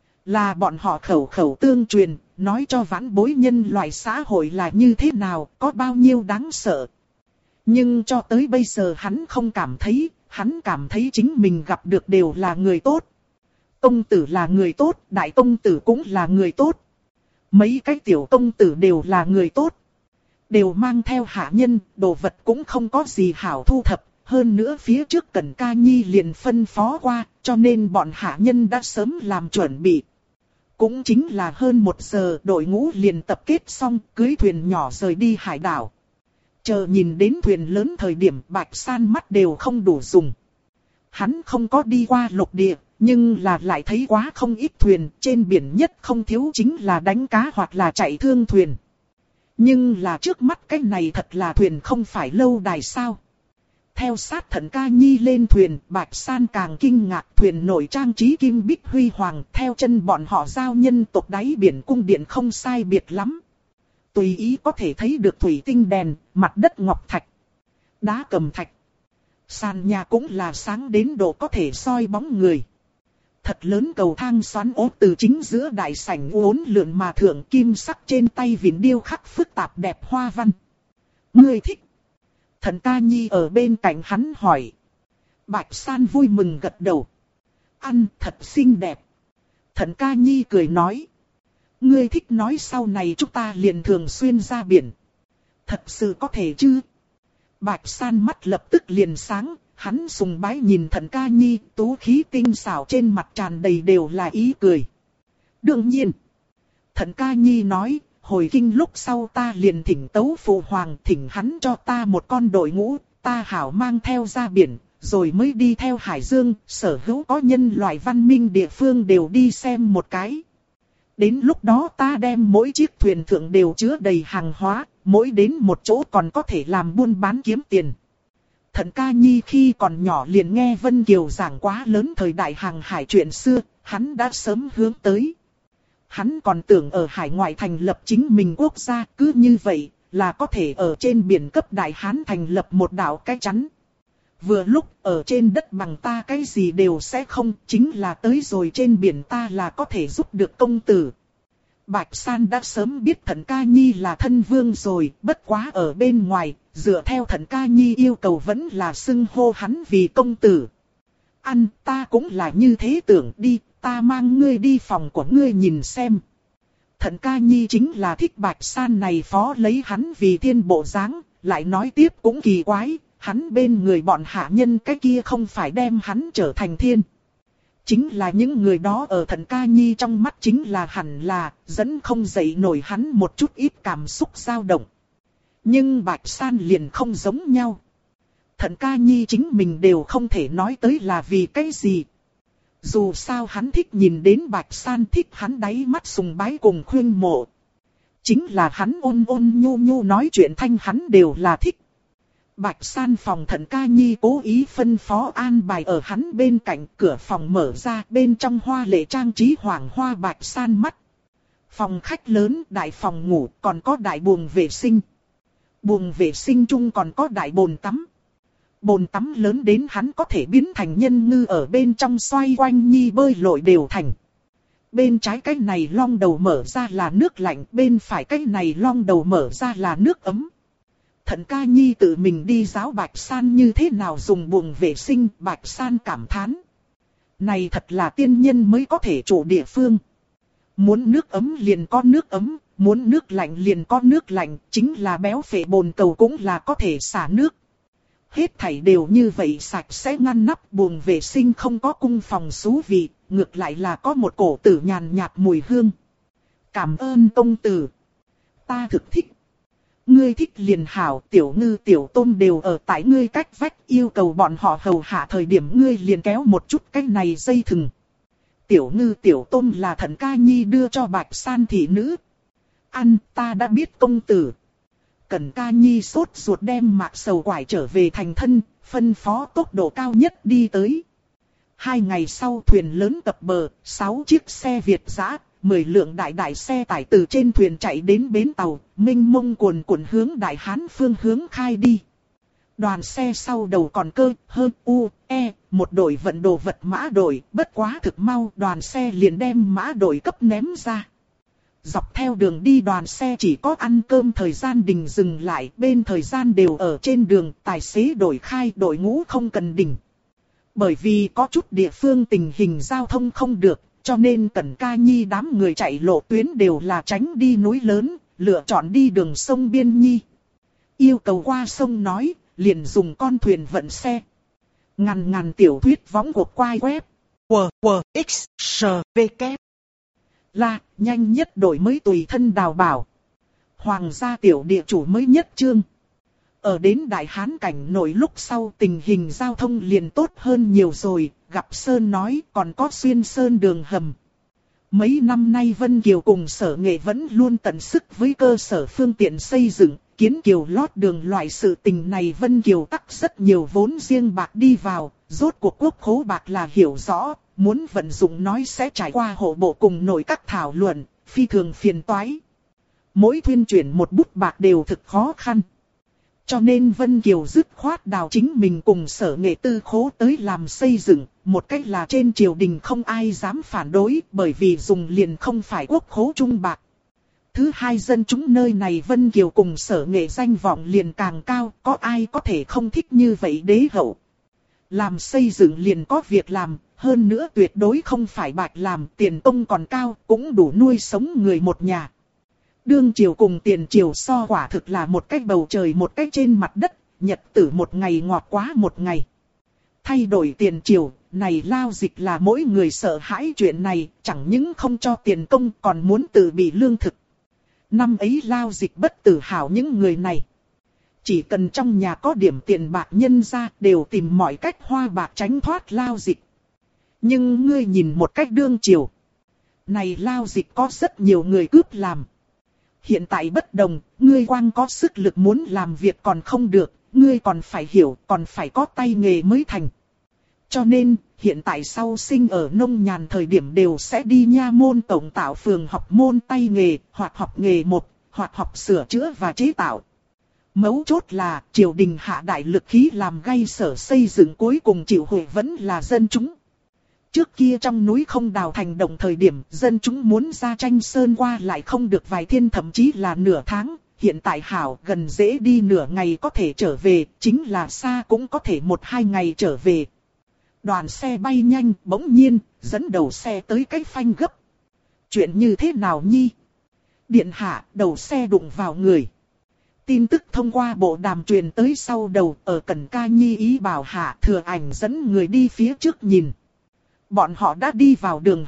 Là bọn họ khẩu khẩu tương truyền, nói cho vãn bối nhân loại xã hội là như thế nào, có bao nhiêu đáng sợ. Nhưng cho tới bây giờ hắn không cảm thấy, hắn cảm thấy chính mình gặp được đều là người tốt. Công tử là người tốt, đại công tử cũng là người tốt. Mấy cái tiểu công tử đều là người tốt. Đều mang theo hạ nhân, đồ vật cũng không có gì hảo thu thập. Hơn nữa phía trước Cẩn Ca Nhi liền phân phó qua, cho nên bọn hạ nhân đã sớm làm chuẩn bị. Cũng chính là hơn 1 giờ đội ngũ liền tập kết xong, cưới thuyền nhỏ rời đi hải đảo. Chờ nhìn đến thuyền lớn thời điểm Bạch San mắt đều không đủ dùng. Hắn không có đi qua lục địa, nhưng là lại thấy quá không ít thuyền, trên biển nhất không thiếu chính là đánh cá hoặc là chạy thương thuyền. Nhưng là trước mắt cái này thật là thuyền không phải lâu đài sao. Theo sát Thận Ca Nhi lên thuyền, Bạch San càng kinh ngạc thuyền nổi trang trí kim bích huy hoàng, theo chân bọn họ giao nhân tộc đáy biển cung điện không sai biệt lắm. Tùy ý có thể thấy được thủy tinh đèn, mặt đất ngọc thạch, đá cầm thạch. Sàn nhà cũng là sáng đến độ có thể soi bóng người. Thật lớn cầu thang xoắn ốt từ chính giữa đại sảnh uốn lượn mà thượng kim sắc trên tay vịn điêu khắc phức tạp đẹp hoa văn. Ngươi thích? Thận Ca Nhi ở bên cạnh hắn hỏi. Bạch San vui mừng gật đầu. Ăn thật xinh đẹp. Thận Ca Nhi cười nói. Ngươi thích nói sau này chúng ta liền thường xuyên ra biển. Thật sự có thể chứ? Bạch San mắt lập tức liền sáng, hắn sùng bái nhìn Thận Ca Nhi, tú khí tinh xảo trên mặt tràn đầy đều là ý cười. Đương nhiên. Thận Ca Nhi nói, hồi kinh lúc sau ta liền thỉnh tấu phụ hoàng, thỉnh hắn cho ta một con đội ngũ, ta hảo mang theo ra biển, rồi mới đi theo hải dương, sở hữu có nhân loại văn minh địa phương đều đi xem một cái. Đến lúc đó ta đem mỗi chiếc thuyền thượng đều chứa đầy hàng hóa, mỗi đến một chỗ còn có thể làm buôn bán kiếm tiền. Thận Ca Nhi khi còn nhỏ liền nghe Vân Kiều giảng quá lớn thời đại hàng hải chuyện xưa, hắn đã sớm hướng tới. Hắn còn tưởng ở hải ngoại thành lập chính mình quốc gia, cứ như vậy là có thể ở trên biển cấp Đại Hán thành lập một đảo cái chắn. Vừa lúc ở trên đất bằng ta cái gì đều sẽ không, chính là tới rồi trên biển ta là có thể giúp được công tử. Bạch San đã sớm biết Thận Ca Nhi là thân vương rồi, bất quá ở bên ngoài, dựa theo Thận Ca Nhi yêu cầu vẫn là xưng hô hắn vì công tử. Ăn, ta cũng là như thế tưởng, đi, ta mang ngươi đi phòng của ngươi nhìn xem. Thận Ca Nhi chính là thích Bạch San này phó lấy hắn vì thiên bộ dáng, lại nói tiếp cũng kỳ quái, hắn bên người bọn hạ nhân cái kia không phải đem hắn trở thành thiên. Chính là những người đó ở Thận Ca Nhi trong mắt chính là hẳn là, dẫn không dậy nổi hắn một chút ít cảm xúc dao động. Nhưng Bạch San liền không giống nhau. Thận Ca Nhi chính mình đều không thể nói tới là vì cái gì. Dù sao hắn thích nhìn đến Bạch San, thích hắn đáy mắt sùng bái cùng khuyên mộ. Chính là hắn ôn ôn nhu nhu nói chuyện thanh hắn đều là thích. Bạch San phòng Thận Ca Nhi cố ý phân phó an bài ở hắn bên cạnh, cửa phòng mở ra, bên trong hoa lệ trang trí hoàng hoa Bạch San mắt. Phòng khách lớn, đại phòng ngủ, còn có đại buồng vệ sinh. Buồng vệ sinh chung còn có đại bồn tắm. Bồn tắm lớn đến hắn có thể biến thành nhân ngư ở bên trong xoay quanh nhi bơi lội đều thành. Bên trái cái này long đầu mở ra là nước lạnh, bên phải cái này long đầu mở ra là nước ấm. Thận Ca Nhi tự mình đi giáo Bạch San như thế nào dùng buồng vệ sinh, Bạch San cảm thán. Này thật là tiên nhân mới có thể chủ địa phương. Muốn nước ấm liền có nước ấm, muốn nước lạnh liền có nước lạnh, chính là béo phệ bồn cầu cũng là có thể xả nước. Hết thảy đều như vậy sạch sẽ ngăn nắp, buồng vệ sinh không có cung phòng xú vị, ngược lại là có một cổ tử nhàn nhạt mùi hương. Cảm ơn công tử. Ta thực thích. Ngươi thích liền hảo, Tiểu Ngư Tiểu Tôm đều ở tại ngươi cách vách, yêu cầu bọn họ hầu hạ thời điểm ngươi liền kéo một chút cái này dây thừng. Tiểu Ngư Tiểu Tôm là Thận Ca Nhi đưa cho Bạch San thị nữ. Ăn, ta đã biết công tử. Cẩn Ca Nhi sốt ruột đem Mạc Sầu quải trở về thành thân, phân phó tốc độ cao nhất đi tới. 2 ngày sau thuyền lớn cập bờ, 6 chiếc xe Việt dã, 10 lượng đại xe tải từ trên thuyền chạy đến bến tàu, mênh mông cuồn cuộn hướng Đại Hán phương hướng khai đi. Đoàn xe sau đầu còn cơ, hơn một đội vận đồ vật mã đội, bất quá thực mau đoàn xe liền đem mã đội cấp ném ra. Dọc theo đường đi đoàn xe chỉ có ăn cơm thời gian đình dừng lại, bên thời gian đều ở trên đường, tài xế đổi khai đội ngũ không cần đình. Bởi vì có chút địa phương tình hình giao thông không được, cho nên Cẩn Ca Nhi đám người chạy lộ tuyến đều là tránh đi núi lớn, lựa chọn đi đường sông Biên Nhi. Yêu cầu qua sông nói, liền dùng con thuyền vận xe. Ngàn tiểu thuyết võng cuộc quay web. WWXSVK là nhanh nhất đổi mới tùy thân đào bảo. Hoàng gia tiểu địa chủ mới nhất chương. Ở đến Đại Hán cảnh nội lúc sau tình hình giao thông liền tốt hơn nhiều rồi, gặp Sơn nói còn có xuyên sơn đường hầm. Mấy năm nay Vân Kiều cùng Sở Nghệ vẫn luôn tận sức với cơ sở phương tiện xây dựng, kiến kiều lót đường loại sự tình này Vân Kiều tắc rất nhiều vốn riêng bạc đi vào, rốt cuộc quốc khố bạc là hiểu rõ, muốn vận dụng nói sẽ trải qua hộ bộ cùng nội các thảo luận, phi thường phiền toái. Mỗi thuyên chuyển một bút bạc đều thực khó khăn. Cho nên Vân Kiều dứt khoát đào chính mình cùng Sở Nghệ tư khố tới làm xây dựng, một cách là trên triều đình không ai dám phản đối, bởi vì dùng liền không phải quốc khố trung bạc. Thứ hai, dân chúng nơi này Vân Kiều cùng Sở Nghệ danh vọng liền càng cao, có ai có thể không thích như vậy đế hậu. Làm xây dựng liền có việc làm, hơn nữa tuyệt đối không phải bạch làm, tiền công còn cao, cũng đủ nuôi sống người một nhà. Đương triều cùng tiền triều so quả thực là một cách bầu trời một cách trên mặt đất, nhật tử một ngày ngọt quá một ngày. Thay đổi tiền triều, này lao dịch là mỗi người sợ hãi chuyện này, chẳng những không cho tiền công còn muốn tự bị lương thực. Năm ấy lao dịch bất tự hào những người này. Chỉ cần trong nhà có điểm tiền bạc nhân ra đều tìm mọi cách hoa bạc tránh thoát lao dịch. Nhưng ngươi nhìn một cách đương triều. Này lao dịch có rất nhiều người cướp làm. Hiện tại bất đồng, ngươi quang có sức lực muốn làm việc còn không được, ngươi còn phải hiểu, còn phải có tay nghề mới thành. Cho nên, hiện tại sau sinh ở nông nhàn thời điểm đều sẽ đi nha môn tổng tạo phường học môn tay nghề, hoặc học nghề một, hoặc học sửa chữa và chế tạo. Mấu chốt là, triều đình hạ đại lực khí làm gây sở xây dựng cuối cùng chịu hội vẫn là dân chúng. Trước kia trong núi không đào thành đồng thời điểm, dân chúng muốn ra tranh sơn qua lại không được vài thiên thậm chí là nửa tháng. Hiện tại hảo gần dễ đi nửa ngày có thể trở về, chính là xa cũng có thể 1-2 ngày trở về. Đoàn xe bay nhanh, bỗng nhiên, dẫn đầu xe tới cái phanh gấp. Chuyện như thế nào nhi? Điện hạ, đầu xe đụng vào người. Tin tức thông qua bộ đàm truyền tới sau đầu, ở Cẩn Ca Nhi ý bảo hạ Thừa Ảnh dẫn người đi phía trước nhìn. Bọn họ đã đi vào đường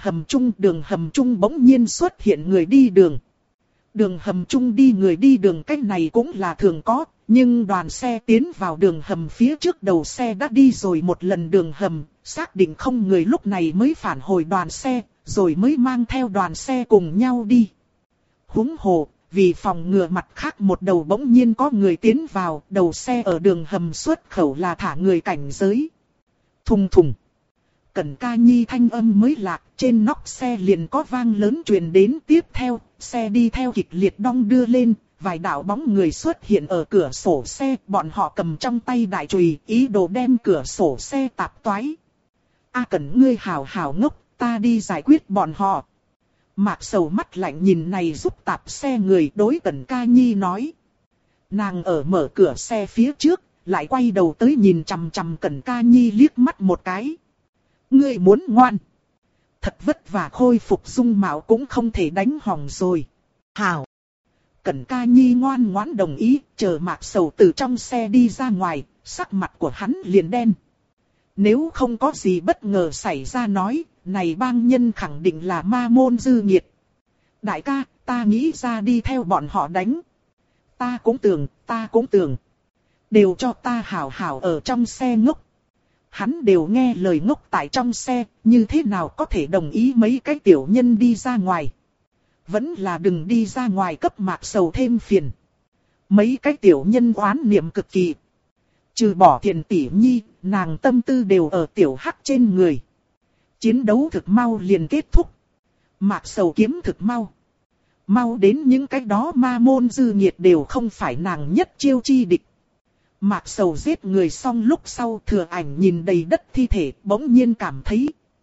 hầm chung bỗng nhiên xuất hiện người đi đường. Đường hầm chung đi người đi đường cách này cũng là thường có, nhưng đoàn xe tiến vào đường hầm phía trước đầu xe đã đi rồi một lần đường hầm, xác định không người lúc này mới phản hồi đoàn xe, rồi mới mang theo đoàn xe cùng nhau đi. Huống hồ, vì phòng ngừa mặt khác một đầu bỗng nhiên có người tiến vào, đầu xe ở đường hầm xuất khẩu là thả người cảnh giới. Thùng thùng. Cẩn Ca Nhi thanh âm mới lạc, trên nóc xe liền có vang lớn truyền đến, tiếp theo, xe đi theo kịch liệt đong đưa lên, vài đạo bóng người xuất hiện ở cửa sổ xe, bọn họ cầm trong tay đại chùy, ý đồ đem cửa sổ xe tạp toái. A Cẩn ngươi hảo hảo ngốc, ta đi giải quyết bọn họ. Mạc Sầu mắt lạnh nhìn này giúp tạp xe người, đối Cẩn Ca Nhi nói. Nàng ở mở cửa xe phía trước, lại quay đầu tới nhìn chằm chằm Cẩn Ca Nhi liếc mắt một cái. Ngươi muốn ngoan. Thật vất vả khôi phục dung mạo cũng không thể đánh hỏng rồi. Hảo. Cẩn Ca Nhi ngoan ngoãn đồng ý, chờ Mạc Sầu từ trong xe đi ra ngoài, sắc mặt của hắn liền đen. Nếu không có gì bất ngờ xảy ra nói, này bang nhân khẳng định là ma môn dư nghiệt. Đại ca, ta nghĩ ra đi theo bọn họ đánh. Ta cũng tưởng. Đều cho ta hảo hảo ở trong xe ngốc. Hắn đều nghe lời ngốc tại trong xe, như thế nào có thể đồng ý mấy cái tiểu nhân đi ra ngoài. Vẫn là đừng đi ra ngoài cấp Mạc Sầu thêm phiền. Mấy cái tiểu nhân oán niệm cực kỳ. Trừ bỏ Thiền tỷ nhi, nàng tâm tư đều ở tiểu hắc trên người. Chiến đấu thực mau liền kết thúc. Mạc Sầu kiếm thực mau. Mau đến những cái đó ma môn dư nghiệt đều không phải nàng nhất chiêu chi địch. Mạc Sầu giết người xong lúc sau Thừa Ảnh nhìn đầy đất thi thể bỗng nhiên cảm thấy.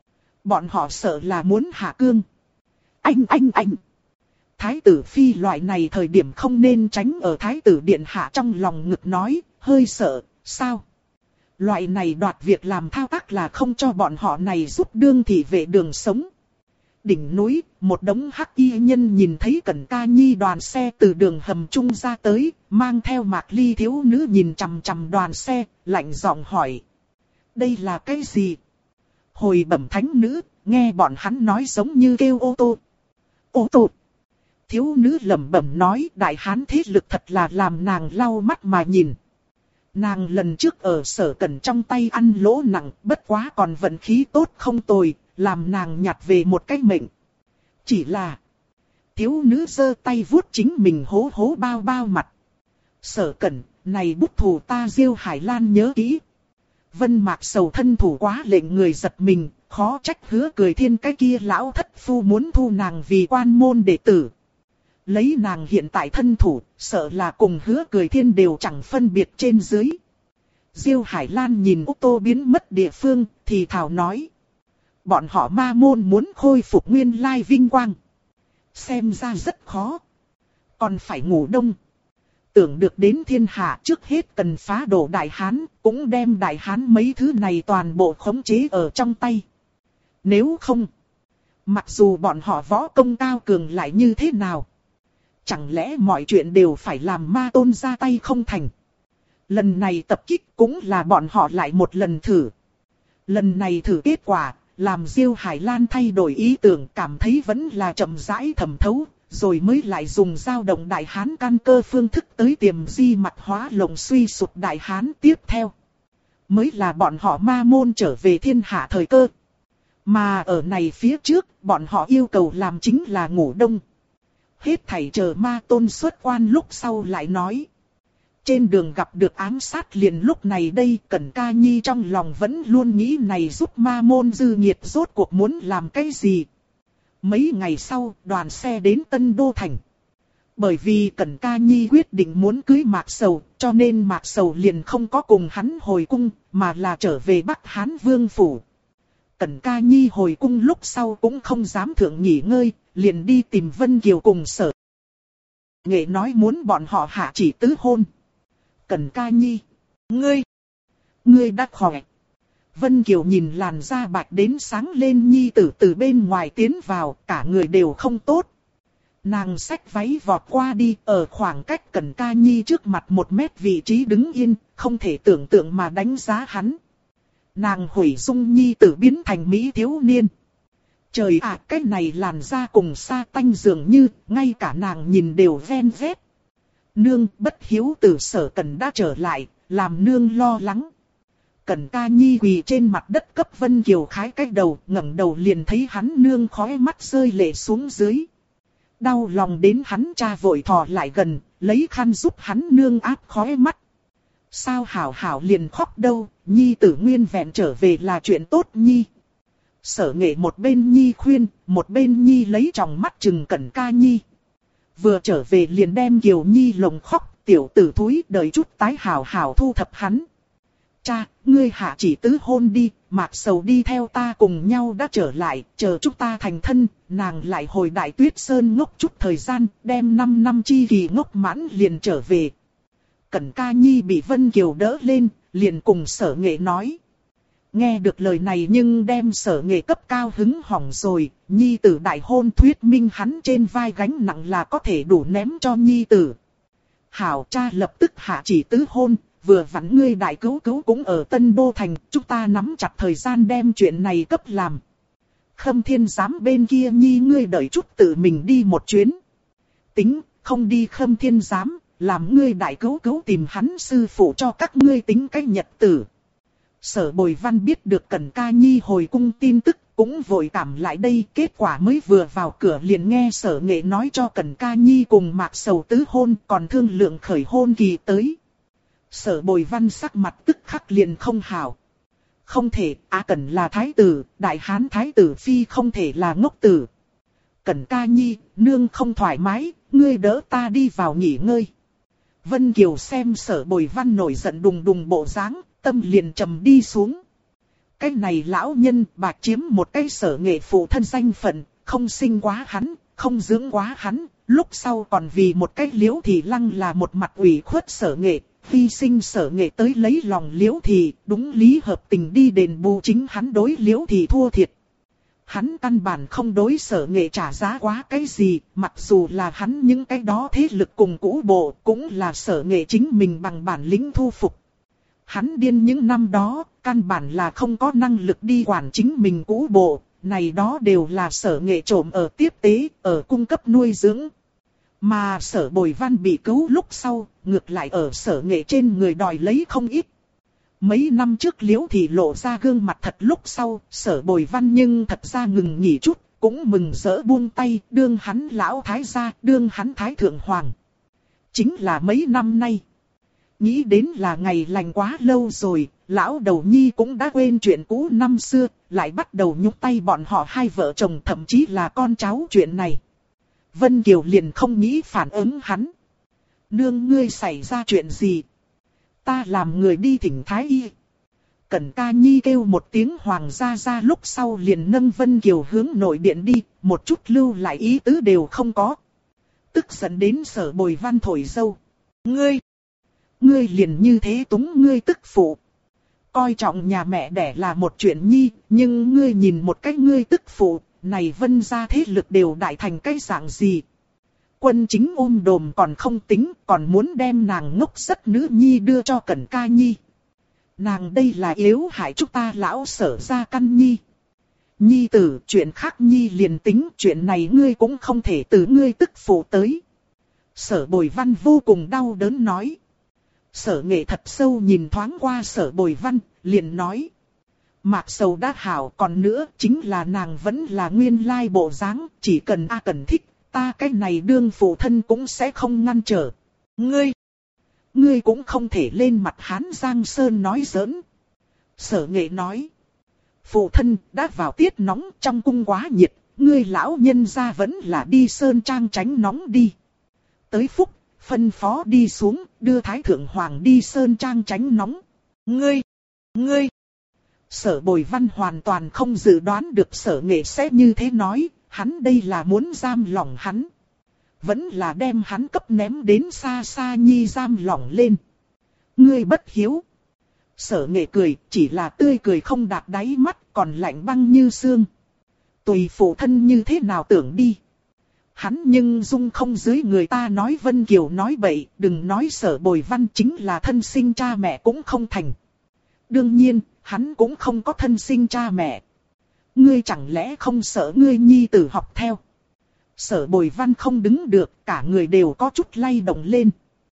Bọn họ sợ là muốn hạ cương. Anh. Thái tử phi loại này thời điểm không nên tránh ở thái tử điện hạ trong lòng ngực nói, hơi sợ, sao? Loại này đoạt việc làm thao tác là không cho bọn họ này giúp đương thị vệ đường sống. Đỉnh núi, một đống hắc y nhân nhìn thấy Cẩn Ca Nhi đoàn xe từ đường hầm chung ra tới, mang theo Mạc Ly thiếu nữ nhìn chằm chằm đoàn xe, lạnh giọng hỏi. Đây là cái gì? Hồi bẩm thánh nữ, nghe bọn hắn nói giống như kêu ô tô. Ô tô. Thiếu nữ lẩm bẩm nói đại hán thế lực thật là làm nàng lau mắt mà nhìn. Nàng lần trước ở Sở Cẩn trong tay ăn lỗ nặng, bất quá còn vận khí tốt không tồi, làm nàng nhặt về một cái mệnh. Chỉ là, thiếu nữ giơ tay vuốt chính mình hố hố bao bao mặt. Sở Cẩn, này bút thù ta Diêu Hải Lan nhớ kỹ. Vân Mạc Sầu thân thủ quá lệnh người giật mình, khó trách Hứa Cười Thiên cái kia lão thất phu muốn thu nàng vì quan môn đệ tử. Lấy nàng hiện tại thân thủ, sợ là cùng Hứa Cười Thiên đều chẳng phân biệt trên dưới. Diêu Hải Lan nhìn ô tô biến mất địa phương, thì thào nói. Bọn họ ma môn muốn khôi phục nguyên lai vinh quang. Xem ra rất khó. Còn phải ngủ đông. Tưởng được đến thiên hạ trước hết cần phá đổ Đại Hán, cũng đem Đại Hán mấy thứ này toàn bộ khống chế ở trong tay. Nếu không, mặc dù bọn họ võ công cao cường lại như thế nào, chẳng lẽ mọi chuyện đều phải làm ma tôn ra tay không thành. Lần này tập kích cũng là bọn họ lại một lần thử. Lần này thử kết quả, làm Diêu Hải Lan thay đổi ý tưởng, cảm thấy vẫn là chậm rãi thẩm thấu, rồi mới lại dùng dao động Đại Hán căn cơ phương thức tới tiềm di mặt hóa lồng suy sụp Đại Hán tiếp theo. Mới là bọn họ ma môn trở về thiên hạ thời cơ. Mà ở này phía trước, bọn họ yêu cầu làm chính là ngủ đông. Hết thảy chờ ma tôn xuất quan lúc sau lại nói. Trên đường gặp được ám sát liền lúc này đây, Cẩn Ca Nhi trong lòng vẫn luôn nghĩ này giúp ma môn dư nghiệt rốt cuộc muốn làm cái gì. Mấy ngày sau, đoàn xe đến Tân Đô Thành. Bởi vì Cẩn Ca Nhi quyết định muốn cưới Mạc Sầu, cho nên Mạc Sầu liền không có cùng hắn hồi cung, mà là trở về Bắc Hán Vương Phủ. Cẩn Ca Nhi hồi cung lúc sau cũng không dám thượng nghỉ ngơi, liền đi tìm Vân Kiều cùng Sở Nghệ nói muốn bọn họ hạ chỉ tứ hôn. Cẩn Ca Nhi, ngươi đã khỏe. Vân Kiều nhìn làn da bạch đến sáng lên nhi tử từ bên ngoài tiến vào, cả người đều không tốt. Nàng xách váy vọt qua đi, ở khoảng cách Cẩn Ca Nhi trước mặt 1 mét vị trí đứng yên, không thể tưởng tượng mà đánh giá hắn. Nàng hủy dung nhi tử biến thành mỹ thiếu niên. Trời ạ, cái này làn da cùng sa tanh dường như, ngay cả nàng nhìn đều ven vét. Nương, bất hiếu tử Sở Cẩn đã trở lại, làm nương lo lắng. Cẩn Ca Nhi quỳ trên mặt đất cấp Vân Kiều khái cái đầu, ngẩng đầu liền thấy hắn nương khóe mắt rơi lệ xuống dưới. Đau lòng đến hắn cha vội thò lại gần, lấy khăn giúp hắn nương áp khóe mắt. Sao hảo hảo liền khóc đâu, Nhi tử nguyên vẹn trở về là chuyện tốt Nhi. Sở Nghệ một bên Nhi khuyên, một bên Nhi lấy tròng mắt chừng Cẩn Ca Nhi. Vừa trở về liền đem Kiều Nhi lồng khóc, tiểu tử thúi đợi chút tái hảo hảo thu thập hắn. Cha, ngươi hạ chỉ tứ hôn đi, Mạc Sầu đi theo ta cùng nhau đã trở lại, chờ chúng ta thành thân, nàng lại hồi Đại Tuyết Sơn ngốc chút thời gian, đem 5 năm chi kỳ ngốc mãn liền trở về. Cẩn Ca Nhi bị Vân Kiều đỡ lên, liền cùng Sở Nghệ nói. Nghe được lời này nhưng đem Sở Nghệ cấp cao hứng hỏng rồi, Nhi tử đại hôn thuyết minh hắn trên vai gánh nặng là có thể đủ ném cho Nhi tử. Hảo, cha lập tức hạ chỉ tứ hôn. Vừa vặn ngươi đại cứu cứu cũng ở Tân Đô Thành, chúng ta nắm chặt thời gian đem chuyện này cấp làm. Khâm Thiên Giám bên kia Nhi ngươi đợi chút tự mình đi một chuyến. Tính, không đi Khâm Thiên Giám, làm ngươi đại cứu cứu tìm hắn sư phụ cho các ngươi tính cái nhật tử. Sở Bồi Văn biết được Cẩn Ca Nhi hồi cung tin tức, cũng vội cảm lại đây, kết quả mới vừa vào cửa liền nghe Sở Nghệ nói cho Cẩn Ca Nhi cùng Mạc Sầu tứ hôn, còn thương lượng khởi hôn kỳ tới. Sở Bồi Văn sắc mặt tức khắc liền không hảo. Không thể, Cẩn là thái tử, đại hán thái tử phi không thể là ngốc tử. Cẩn Ca Nhi, nương không thoải mái, ngươi đỡ ta đi vào nghỉ ngơi. Vân Kiều xem Sở Bồi Văn nổi giận đùng đùng bộ dáng, tâm liền trầm đi xuống. Cái này lão nhân bạc chiếm một cái Sở Nghệ phụ thân danh phận, không sinh quá hắn, không dưỡng quá hắn, lúc sau còn vì một cái Liễu Thị Lăng là một mặt ủy khuất Sở Nghệ. Hy sinh Sở Nghệ tới lấy lòng Liễu Thị, đúng lý hợp tình đi đền bù chính hắn đối Liễu Thị thua thiệt. Hắn căn bản không đối Sở Nghệ trả giá quá cái gì, mặc dù là hắn những cái đó thế lực cùng cũ bộ, cũng là Sở Nghệ chính mình bằng bản lĩnh thu phục. Hắn điên những năm đó, căn bản là không có năng lực đi quản chính mình cũ bộ, này đó đều là Sở Nghệ trộm ở tiếp tế, ở cung cấp nuôi dưỡng. Mà Sở Bồi Văn bị cứu lúc sau, ngược lại ở Sở Nghệ trên người đòi lấy không ít. Mấy năm trước Liễu Thị lộ ra gương mặt thật lúc sau, Sở Bồi Văn nhưng thật ra ngừng nghỉ chút, cũng mừng rỡ buông tay, đương hắn lão thái gia, đương hắn thái thượng hoàng. Chính là mấy năm nay. Nghĩ đến là ngày lành quá lâu rồi, lão đầu nhi cũng đã quên chuyện cũ năm xưa, lại bắt đầu nhúc tay bọn họ hai vợ chồng thậm chí là con cháu chuyện này. Vân Kiều liền không nghĩ phản ứng hắn. Nương ngươi xảy ra chuyện gì? Ta làm người đi thỉnh thái y. Cẩn Ca Nhi kêu một tiếng hoàng gia ra lúc sau liền nâng Vân Kiều hướng nội điện đi, một chút lưu lại ý tứ đều không có. Tức giận đến Sở Bồi Văn thổi dâu. Ngươi liền như thế túng ngươi tức phụ. Coi trọng nhà mẹ đẻ là một chuyện nhi, nhưng ngươi nhìn một cách ngươi tức phụ, này Vân gia thế lực đều đại thành cái dạng gì. Quân chính ôm đồm còn không tính, còn muốn đem nàng ngốc rất nữ nhi đưa cho Cẩn Ca Nhi. Nàng đây là yếu hại chúng ta lão Sở gia căn nhi. Nhi tử, chuyện khác nhi liền tính, chuyện này ngươi cũng không thể từ ngươi tức phụ tới. Sở Bồi Văn vô cùng đau đớn nói. Sở Nghệ thật sâu nhìn thoáng qua Sở Bồi Văn, liền nói. Mạc Sầu đã hảo, còn nữa chính là nàng vẫn là nguyên lai bộ dáng, chỉ cần A Cẩn thích, ta cái này đương phụ thân cũng sẽ không ngăn trở. Ngươi cũng không thể lên mặt Hán Giang Sơn nói giỡn. Sở Nghệ nói, phụ thân đã vào tiết nóng, trong cung quá nhiệt, ngươi lão nhân gia vẫn là đi sơn trang tránh nóng đi. Tới phúc, phân phó đi xuống, đưa Thái Thượng Hoàng đi sơn trang tránh nóng. Ngươi. Sở Bồi Văn hoàn toàn không dự đoán được Sở Nghệ sẽ như thế nói, hắn đây là muốn giam lỏng hắn. Vẫn là đem hắn cấp ném đến xa xa nhi giam lỏng lên. Ngươi bất hiếu. Sở Nghệ cười, chỉ là tươi cười không đạt đáy mắt, còn lạnh băng như xương. Tùy phụ thân như thế nào tưởng đi. Hắn nhưng dung không dưới người ta nói Vân Kiều nói bậy, đừng nói Sở Bồi Văn chính là thân sinh cha mẹ cũng không thành. Đương nhiên, hắn cũng không có thân sinh cha mẹ. Ngươi chẳng lẽ không sợ ngươi nhi tử học theo. Sở Bồi Văn không đứng được, cả người đều có chút lay động lên.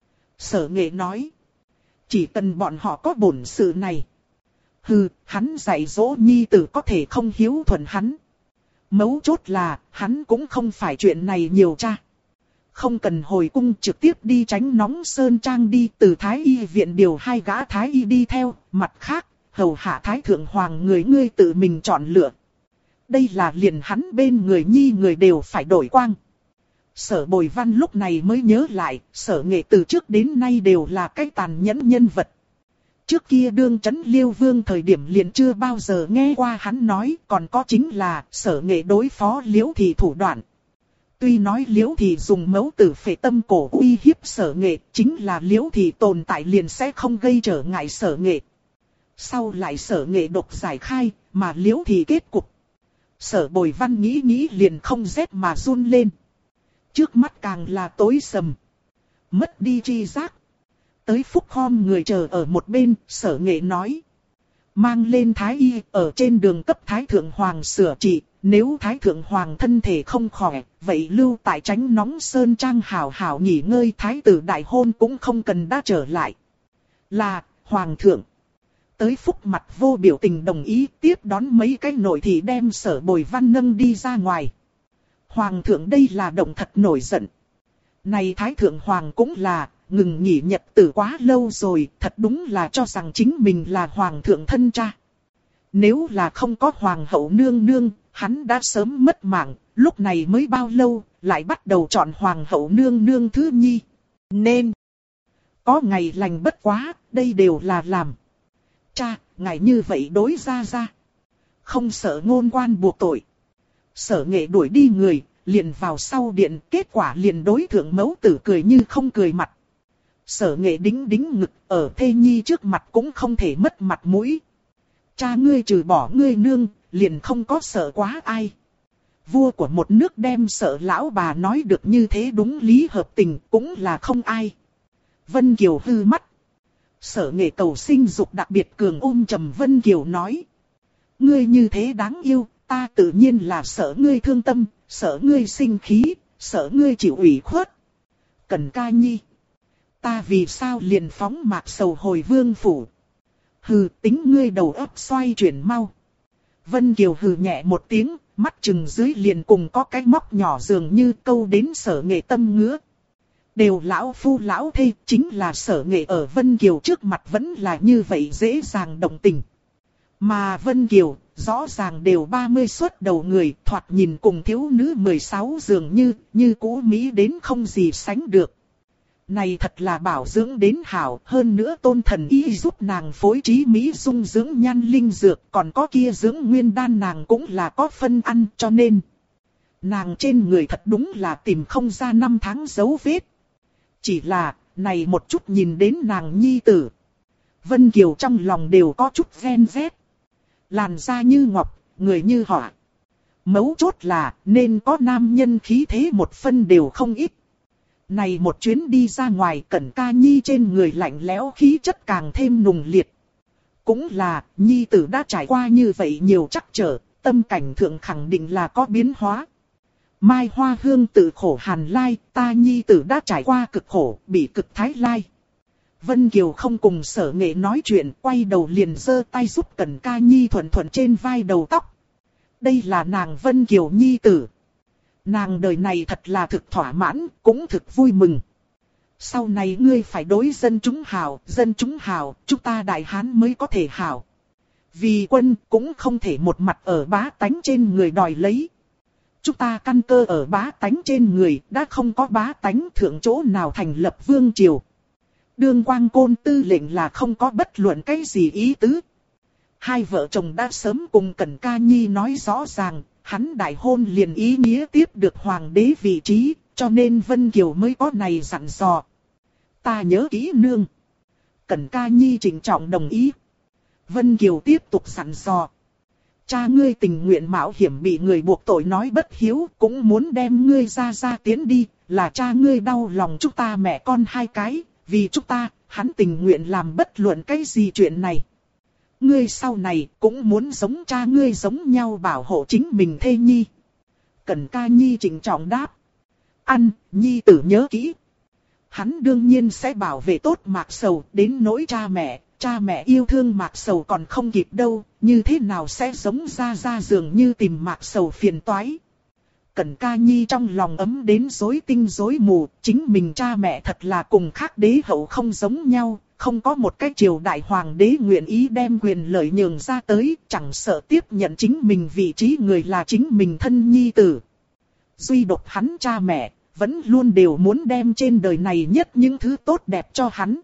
Sở Nghệ nói, chỉ cần bọn họ có bổn sự này. Hừ, hắn dạy dỗ nhi tử có thể không hiếu thuận hắn. Mấu chốt là, hắn cũng không phải chuyện này nhiều cha. Không cần hồi cung, trực tiếp đi tránh nóng sơn trang đi, từ Thái Y viện điều 2 gã Thái Y đi theo, mặt khác, hầu hạ Thái Thượng Hoàng người ngươi tự mình chọn lựa. Đây là liền hắn bên người nhi người đều phải đổi quang. Sở Bồi Văn lúc này mới nhớ lại, Sở Nghệ từ trước đến nay đều là cái tàn nhẫn nhân vật. Trước kia đương trấn Liêu Vương thời điểm liền chưa bao giờ nghe qua hắn nói, còn có chính là Sở Nghệ đối phó Liễu Thị thủ đoạn. Tuy nói Liễu Thị dùng mấu tử phệ tâm cổ uy hiếp Sở Nghệ, chính là Liễu Thị tồn tại liền sẽ không gây trở ngại Sở Nghệ. Sau lại Sở Nghệ độc giải khai, mà Liễu Thị kết cục. Sở Bồi Văn nghĩ liền không rét mà run lên. Trước mắt càng là tối sầm. Mất đi tri giác. Tới phúc khom người chờ ở một bên, Sở Nghệ nói. Mang lên Thái Y, ở trên đường cấp Thái Thượng Hoàng sửa trị. Nếu Thái Thượng Hoàng thân thể không khỏe, vậy lưu tại tránh nóng sơn trang hảo hảo nghỉ ngơi. Thái tử đại hôn cũng không cần đã trở lại. Là, Hoàng thượng. Tới phúc mặt vô biểu tình đồng ý, tiếp đón mấy cái nội thị đem Sở Bồi Văn nâng đi ra ngoài. Hoàng thượng đây là động thật nổi giận. Này Thái Thượng Hoàng cũng là, ngừng nghỉ nhật tử quá lâu rồi, thật đúng là cho rằng chính mình là Hoàng thượng thân cha. Nếu là không có Hoàng hậu nương nương, hắn đã sớm mất mạng, lúc này mới bao lâu, lại bắt đầu chọn Hoàng hậu nương nương thứ nhi. Nên, có ngày lành bất quá, đây đều là làm. Cha, ngài như vậy đối ra. Không sợ ngôn quan buộc tội. Sở Nghệ đuổi đi người, liền vào sau điện, kết quả liền đối thượng mẫu tử cười như không cười mặt. Sở Nghệ đính ngực, ở thê nhi trước mặt cũng không thể mất mặt mũi. Cha ngươi trừ bỏ ngươi nương, liền không có sợ quá ai. Vua của một nước đem sợ lão bà nói được như thế đúng lý hợp tình, cũng là không ai. Vân Kiều hư mắt. Sở Nghệ cầu sinh dục đặc biệt cường ôm trầm Vân Kiều nói. Ngươi như thế đáng yêu, ta tự nhiên là sợ ngươi thương tâm, sợ ngươi sinh khí, sợ ngươi chịu ủy khuất. Cần ca nhi. Ta vì sao liền phóng Mạc Sầu hồi vương phủ. Hừ, tính ngươi đầu óc xoay chuyển mau. Vân Kiều hừ nhẹ một tiếng, mắt chừng dưới liền cùng có cái móc nhỏ dường như câu đến Sở Nghệ tâm ngứa. Đều lão phu lão thê, chính là Sở Nghệ ở Vân Kiều trước mặt vẫn là như vậy dễ dàng động tình. Mà Vân Kiều, rõ ràng đều 30 xuất đầu người, thoạt nhìn cùng thiếu nữ 16 dường như cũ Mỹ đến không gì sánh được. Này thật là bảo dưỡng đến hảo, hơn nữa Tôn thần y giúp nàng phối trí Mỹ dung dưỡng nhan linh dược, còn có kia dưỡng nguyên đan nàng cũng là có phân ăn, cho nên nàng trên người thật đúng là tìm không ra 5 tháng dấu vết. Chỉ là, này một chút nhìn đến nàng nhi tử. Vân Kiều trong lòng đều có chút ghen ghét. Làn da như ngọc, người như họa. Mấu chốt là, nên có nam nhân khí thế một phân đều không ít. Này một chuyến đi ra ngoài Cẩn Ca Nhi trên người lạnh lẽo khí chất càng thêm nùng liệt. Cũng là, Nhi tử đã trải qua như vậy nhiều trắc trở, tâm cảnh thượng khẳng định là có biến hóa. Mai Hoa Hương tự khổ hàn lai, ta Nhi tử đã trải qua cực khổ, bị cực thái lai. Vân Kiều không cùng Sở Nghệ nói chuyện, quay đầu liền giơ tay giúp Cẩn Ca Nhi thuận thuận trên vai đầu tóc. Đây là nàng Vân Kiều nhi tử. Nàng đời này thật là thực thỏa mãn, cũng thực vui mừng. Sau này ngươi phải đối dân chúng hảo, chúng ta Đại Hán mới có thể hảo. Vì quân cũng không thể một mặt ở bá tánh trên người đòi lấy. Chúng ta căn cơ ở bá tánh trên người, đã không có bá tánh thượng chỗ nào thành lập vương triều. Đương Quang Côn tư lệnh là không có bất luận cái gì ý tứ. Hai vợ chồng đã sớm cùng Cẩn Ca Nhi nói rõ ràng, hắn đại hôn liền ý nghĩa tiếp được hoàng đế vị trí, cho nên Vân Kiều mới có này dặn dò. Ta nhớ kỹ nương. Cẩn Ca Nhi trịnh trọng đồng ý. Vân Kiều tiếp tục dặn dò. Cha ngươi tình nguyện mạo hiểm bị người buộc tội nói bất hiếu, cũng muốn đem ngươi ra tiến đi, là cha ngươi đau lòng chúng ta mẹ con hai cái, vì chúng ta, hắn tình nguyện làm bất luận cái gì chuyện này. Ngươi sau này cũng muốn giống cha ngươi giống nhau bảo hộ chính mình thê nhi. Cẩn Ca Nhi trịnh trọng đáp. Ăn, nhi tử nhớ kỹ. Hắn đương nhiên sẽ bảo vệ tốt Mạc Sầu, đến nỗi cha mẹ yêu thương Mạc Sầu còn không kịp đâu, như thế nào sẽ giống ra dường như tìm Mạc Sầu phiền toái. Cẩn Ca Nhi trong lòng ấm đến rối tinh rối mù, chính mình cha mẹ thật là cùng khác đế hậu không giống nhau, không có một cái triều đại hoàng đế nguyện ý đem quyền lợi nhường ra tới, chẳng sợ tiếp nhận chính mình vị trí người là chính mình thân nhi tử. Duy độc hắn cha mẹ, vẫn luôn đều muốn đem trên đời này nhất những thứ tốt đẹp cho hắn.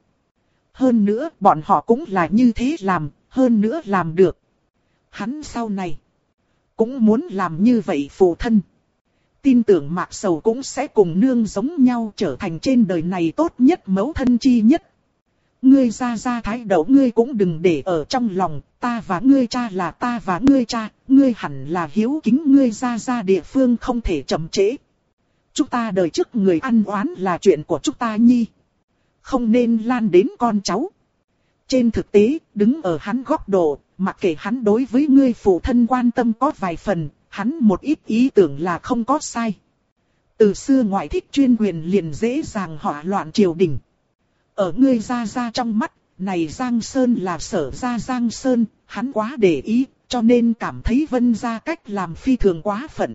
Hơn nữa, bọn họ cũng là như thế làm, hơn nữa làm được. Hắn sau này cũng muốn làm như vậy phụ thân. Tin tưởng Mạc Sầu cũng sẽ cùng nương giống nhau trở thành trên đời này tốt nhất mẫu thân chi nhất. Ngươi ra thái độ ngươi cũng đừng để ở trong lòng, ta và ngươi cha là ta và ngươi cha, ngươi hẳn là hiếu kính ngươi ra địa phương không thể chậm trễ. Chúng ta đời trước người ăn oán là chuyện của chúng ta nhi. Không nên lan đến con cháu. Trên thực tế, đứng ở hắn góc độ, mặc kệ hắn đối với ngươi phụ thân quan tâm có vài phần, hắn một ít ý tưởng là không có sai. Từ xưa ngoại thích chuyên quyền liền dễ dàng hỏa loạn triều đình. Ở ngươi ra trong mắt, này Giang Sơn là Sở ra Giang Sơn, hắn quá để ý, cho nên cảm thấy Vân gia cách làm phi thường quá phận.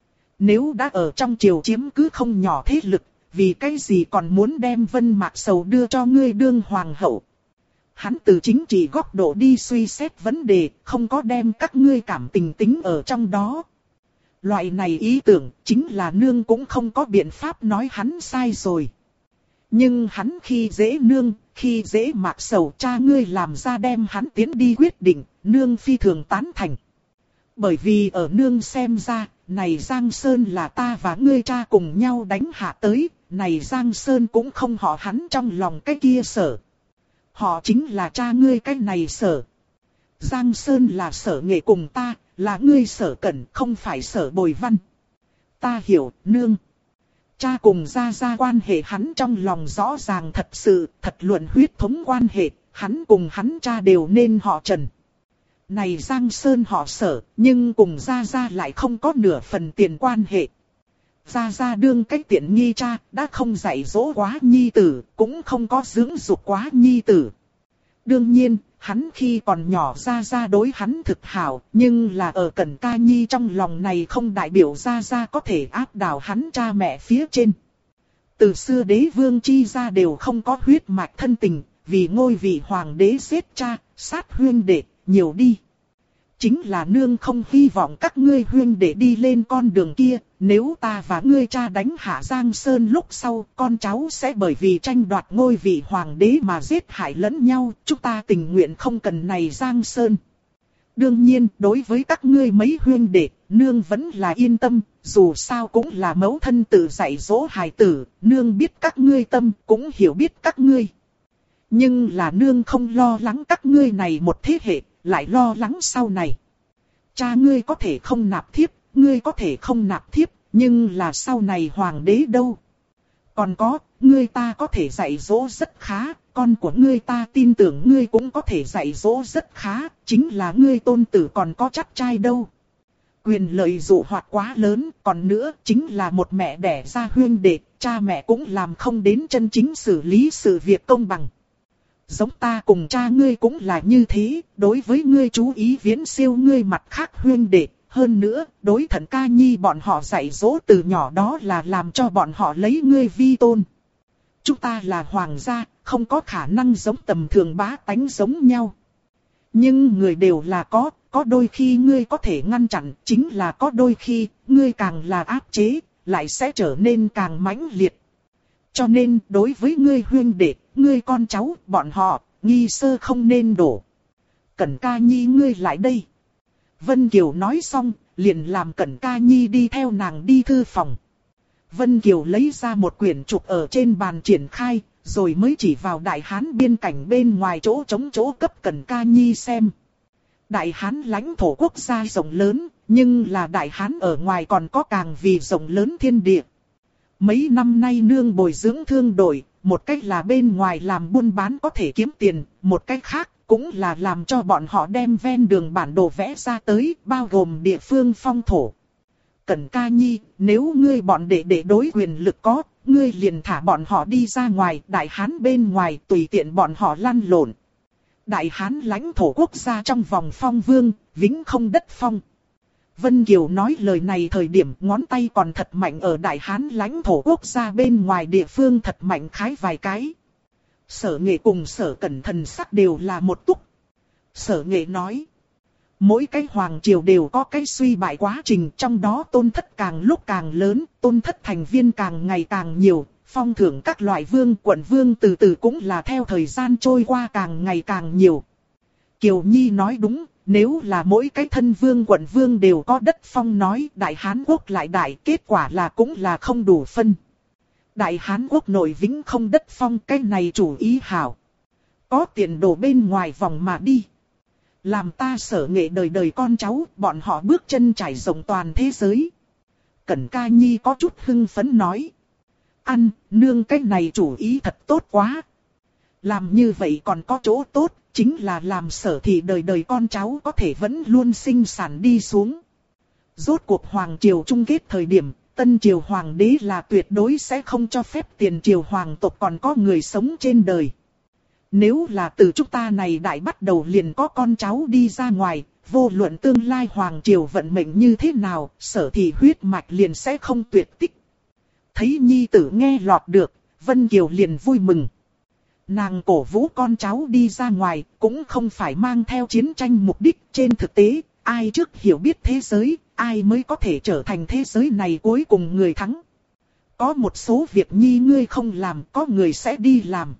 Nếu đã ở trong triều chiếm cứ không nhỏ thế lực, vì cái gì còn muốn đem Vân Mạc Sầu đưa cho ngươi đương hoàng hậu. Hắn từ chính trị góc độ đi suy xét vấn đề, không có đem các ngươi cảm tình tính ở trong đó. Loại này ý tưởng chính là nương cũng không có biện pháp nói hắn sai rồi. Nhưng hắn khi dễ nương, khi dễ Mạc Sầu cha ngươi làm ra đem hắn tiến đi quyết định, nương phi thường tán thành. Bởi vì ở nương xem ra, này Giang Sơn là ta và ngươi cha cùng nhau đánh hạ tới, này Giang Sơn cũng không họ hắn trong lòng cái kia Sở. Họ chính là cha ngươi cái này Sở. Giang Sơn là Sở Nghệ cùng ta, là ngươi Sở Cẩn, không phải Sở Bồi Văn. Ta hiểu, nương. Cha cùng ra quan hệ hắn trong lòng rõ ràng thật sự, thật luận huyết thống quan hệ, hắn cùng hắn cha đều nên họ Trần. Này Giang Sơn họ Sở, nhưng cùng ra lại không có nửa phần tiền quan hệ. Ra đương cái tiện nghi cha, đã không dạy dỗ quá nhi tử, cũng không có dưỡng dục quá nhi tử. Đương nhiên, hắn khi còn nhỏ ra đối hắn thực hảo, nhưng là ở Cẩn Ca Nhi trong lòng này không đại biểu ra có thể áp đảo hắn cha mẹ phía trên. Từ xưa đế vương chi ra đều không có huyết mạch thân tình, vì ngôi vị hoàng đế giết cha, sát huynh đệ, nhiều đi. Chính là nương không hy vọng các ngươi huynh đệ đi lên con đường kia, nếu ta và ngươi cha đánh hạ Giang Sơn lúc sau, con cháu sẽ bởi vì tranh đoạt ngôi vị hoàng đế mà giết hại lẫn nhau, chúng ta tình nguyện không cần này Giang Sơn. Đương nhiên, đối với các ngươi mấy huynh đệ, nương vẫn là yên tâm, dù sao cũng là mẫu thân tự dạy dỗ hài tử, nương biết các ngươi tâm, cũng hiểu biết các ngươi. Nhưng là nương không lo lắng các ngươi này một thế hệ, lại lo lắng sau này. Cha ngươi có thể không nạp thiếp, ngươi có thể không nạp thiếp, nhưng là sau này hoàng đế đâu? Còn có, ngươi ta có thể dạy dỗ rất khá, con của ngươi ta tin tưởng ngươi cũng có thể dạy dỗ rất khá, chính là ngươi tôn tử còn có chắc trai đâu. Quyền lợi dụ hoặc quá lớn, còn nữa chính là một mẹ đẻ ra huynh đệ, cha mẹ cũng làm không đến chân chính xử lý sự việc công bằng. Giống ta cùng cha ngươi cũng là như thế, đối với ngươi chú ý viễn siêu ngươi mặt khác huyên đệ. Hơn nữa, đối Thận Ca Nhi bọn họ dạy dỗ từ nhỏ đó là làm cho bọn họ lấy ngươi vi tôn. Chúng ta là hoàng gia, không có khả năng giống tầm thường bá tánh giống nhau. Nhưng người đều là có đôi khi ngươi có thể ngăn chặn, chính là có đôi khi, ngươi càng là áp chế, lại sẽ trở nên càng mãnh liệt. Cho nên, đối với ngươi huyên đệ, ngươi con cháu, bọn họ, nghi sơ không nên đổ. Cẩn Ca Nhi ngươi lại đây. Vân Kiều nói xong, liền làm Cẩn Ca Nhi đi theo nàng đi thư phòng. Vân Kiều lấy ra một quyển trục ở trên bàn triển khai, rồi mới chỉ vào Đại Hán biên cảnh bên ngoài chỗ trống chỗ cấp Cẩn Ca Nhi xem. Đại Hán lãnh thổ quốc gia rộng lớn, nhưng là Đại Hán ở ngoài còn có càng vì rộng lớn thiên địa. Mấy năm nay nương bồi dưỡng thương đội, một cách là bên ngoài làm buôn bán có thể kiếm tiền, một cách khác cũng là làm cho bọn họ đem ven đường bản đồ vẽ ra tới, bao gồm địa phương phong thổ. Cẩn Ca Nhi, nếu ngươi bọn đệ đối quyền lực có, ngươi liền thả bọn họ đi ra ngoài, Đại Hán bên ngoài tùy tiện bọn họ lăn lộn. Đại Hán lãnh thổ quốc gia trong vòng phong vương, vĩnh không đất phong. Vân Kiều nói lời này thời điểm ngón tay còn thật mạnh ở Đại Hán lãnh thổ quốc gia bên ngoài địa phương thật mạnh khái vài cái. Sở Nghệ cùng Sở Cẩn thần sắc đều là một túc. Sở Nghệ nói, mỗi cái hoàng triều đều có cái suy bại quá trình, trong đó tôn thất càng lúc càng lớn, tôn thất thành viên càng ngày càng nhiều, phong thưởng các loại vương quận vương từ từ cũng là theo thời gian trôi qua càng ngày càng nhiều. Kiều Nhi nói đúng, nếu là mỗi cái thân vương quận vương đều có đất phong nói Đại Hán Quốc lại đại, kết quả là cũng là không đủ phân. Đại Hán Quốc nội vĩnh không đất phong, cái này chủ ý hảo. Có tiền đồ bên ngoài vòng mà đi. Làm ta Sở Nghệ đời đời con cháu, bọn họ bước chân trải rộng toàn thế giới. Cẩn Ca Nhi có chút hưng phấn nói. Ăn, nương cái này chủ ý thật tốt quá. Làm như vậy còn có chỗ tốt, chính là làm Sở thị đời đời con cháu có thể vẫn luôn sinh sản đi xuống. Rốt cuộc hoàng triều chung kết thời điểm, tân triều hoàng đế là tuyệt đối sẽ không cho phép tiền triều hoàng tộc còn có người sống trên đời. Nếu là từ chúng ta này đại bắt đầu liền có con cháu đi ra ngoài, vô luận tương lai hoàng triều vận mệnh như thế nào, Sở thị huyết mạch liền sẽ không tuyệt tích. Thấy nhi tử nghe lọt được, Vân Kiều liền vui mừng. Nàng cổ vũ con cháu đi ra ngoài, cũng không phải mang theo chiến tranh mục đích. Trên thực tế, ai trước hiểu biết thế giới, ai mới có thể trở thành thế giới này cuối cùng người thắng. Có một số việc nhi ngươi không làm, có người sẽ đi làm.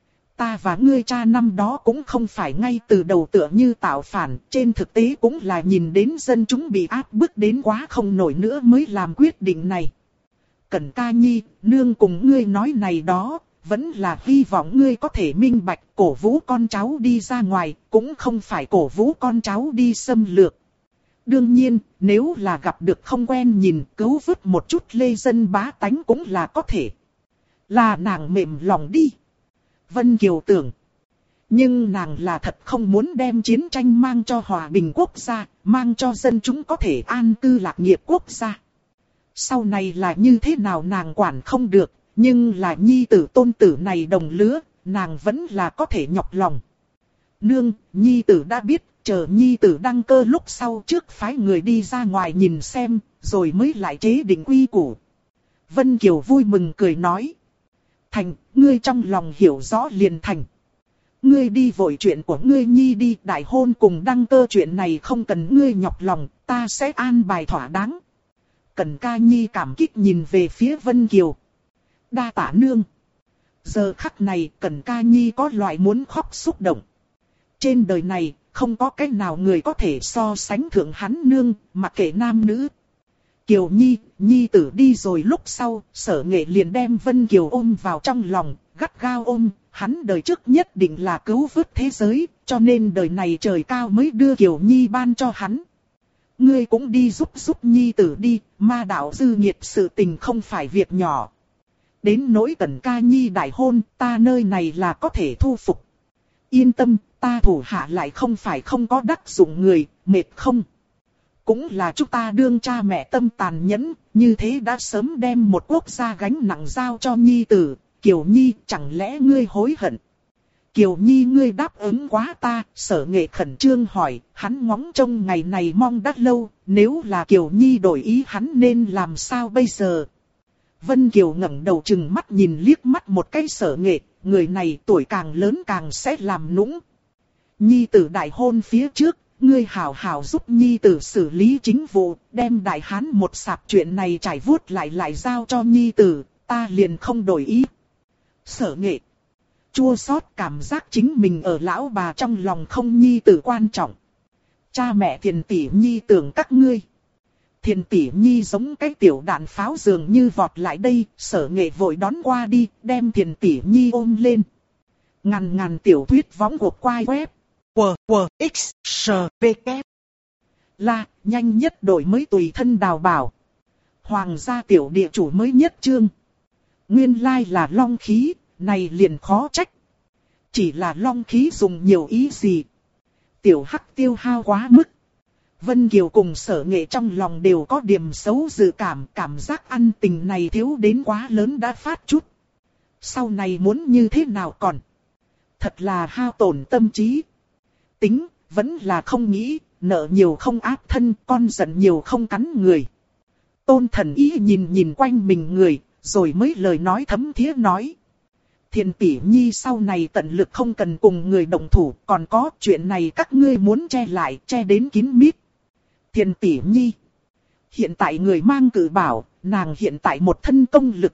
Ta và ngươi cha năm đó cũng không phải ngay từ đầu tựa như tạo phản, trên thực tế cũng là nhìn đến dân chúng bị áp bức đến quá không nổi nữa mới làm quyết định này. Cẩn Ca Nhi, nương cùng ngươi nói này đó, vẫn là hy vọng ngươi có thể minh bạch, cổ vũ con cháu đi ra ngoài, cũng không phải cổ vũ con cháu đi xâm lược. Đương nhiên, nếu là gặp được không quen nhìn, cứu vớt một chút lê dân bá tánh cũng là có thể. Là nàng mềm lòng đi. Vân Kiều tưởng. Nhưng nàng là thật không muốn đem chiến tranh mang cho hòa bình quốc gia, mang cho dân chúng có thể an cư lạc nghiệp quốc gia. Sau này là như thế nào nàng quản không được, nhưng là nhi tử tôn tử này đồng lứa, nàng vẫn là có thể nhọc lòng. Nương, nhi tử đã biết, chờ nhi tử đăng cơ lúc sau trước phái người đi ra ngoài nhìn xem, rồi mới lại chế định quy củ. Vân Kiều vui mừng cười nói. Thành, ngươi trong lòng hiểu rõ liền thành. Ngươi đi vội chuyện của ngươi nhi đi, đại hôn cùng đăng cơ chuyện này không cần ngươi nhọc lòng, ta sẽ an bài thỏa đáng. Cẩn Ca Nhi cảm kích nhìn về phía Vân Kiều. Đa tạ nương. Giờ khắc này Cẩn Ca Nhi có loại muốn khóc xúc động. Trên đời này không có cách nào người có thể so sánh thượng hắn nương, mặc kệ nam nữ. Kiều Nhi, Nhi tử đi rồi lúc sau, Sở Nghệ liền đem Vân Kiều ôm vào trong lòng, gắt gao ôm. Hắn đời trước nhất định là cứu vớt thế giới, cho nên đời này trời cao mới đưa Kiều Nhi ban cho hắn. Ngươi cũng đi giúp Nhi tử đi, ma đạo dư nhiệt sự tình không phải việc nhỏ. Đến nỗi Cẩn Ca Nhi đại hôn, ta nơi này là có thể thu phục. Yên tâm, ta thủ hạ lại không phải không có đắc dụng người, mệt không. Cũng là chúng ta đương cha mẹ tâm tàn nhẫn, như thế đã sớm đem một quốc gia gánh nặng giao cho Nhi tử. Kiều Nhi, chẳng lẽ ngươi hối hận? Kiều Nhi ngươi đáp ứng quá ta, Sở Nghệ khẩn trương hỏi, hắn ngóng trông ngày này mong đã lâu, nếu là Kiều Nhi đổi ý hắn nên làm sao bây giờ? Vân Kiều ngẩng đầu chừng mắt nhìn liếc mắt một cái Sở Nghệ, người này tuổi càng lớn càng sẽ làm nũng. Nhi tử đại hôn phía trước, ngươi hảo hảo giúp Nhi tử xử lý chính vụ, đem đại hán một sạp chuyện này trải vuốt lại giao cho Nhi tử, ta liền không đổi ý. Sở Nghệ chua xót cảm giác chính mình ở lão bà trong lòng không Nhi tử quan trọng. Cha mẹ Thiền tỷ Nhi tưởng các ngươi. Thiền tỷ Nhi giống cái tiểu đạn pháo dường như vọt lại đây, Sở Nghệ vội đón qua đi, đem Thiền tỷ Nhi ôm lên. Ngàn tiểu thuyết võng của quai web. X, S, V, K. Là, nhanh nhất đổi mới tùy thân đào bảo. Hoàng gia tiểu địa chủ mới nhất chương. Nguyên lai là long khí, này liền khó trách. Chỉ là long khí dùng nhiều ý gì. Tiểu Hắc tiêu hao quá mức. Vân Kiều cùng Sở Nghệ trong lòng đều có điểm xấu dự cảm giác ăn tình này thiếu đến quá lớn đã phát chút. Sau này muốn như thế nào còn? Thật là hao tổn tâm trí. Tính, vẫn là không nghĩ, nợ nhiều không áp thân, con giận nhiều không cắn người. Tôn Thần Ý nhìn quanh mình người, rồi mới lời nói thấm thía nói. Thiền tỷ Nhi sau này tận lực không cần cùng người động thủ, còn có chuyện này các ngươi muốn che lại, che đến kín mít. Thiền tỷ Nhi. Hiện tại người mang cử bảo, nàng hiện tại một thân công lực.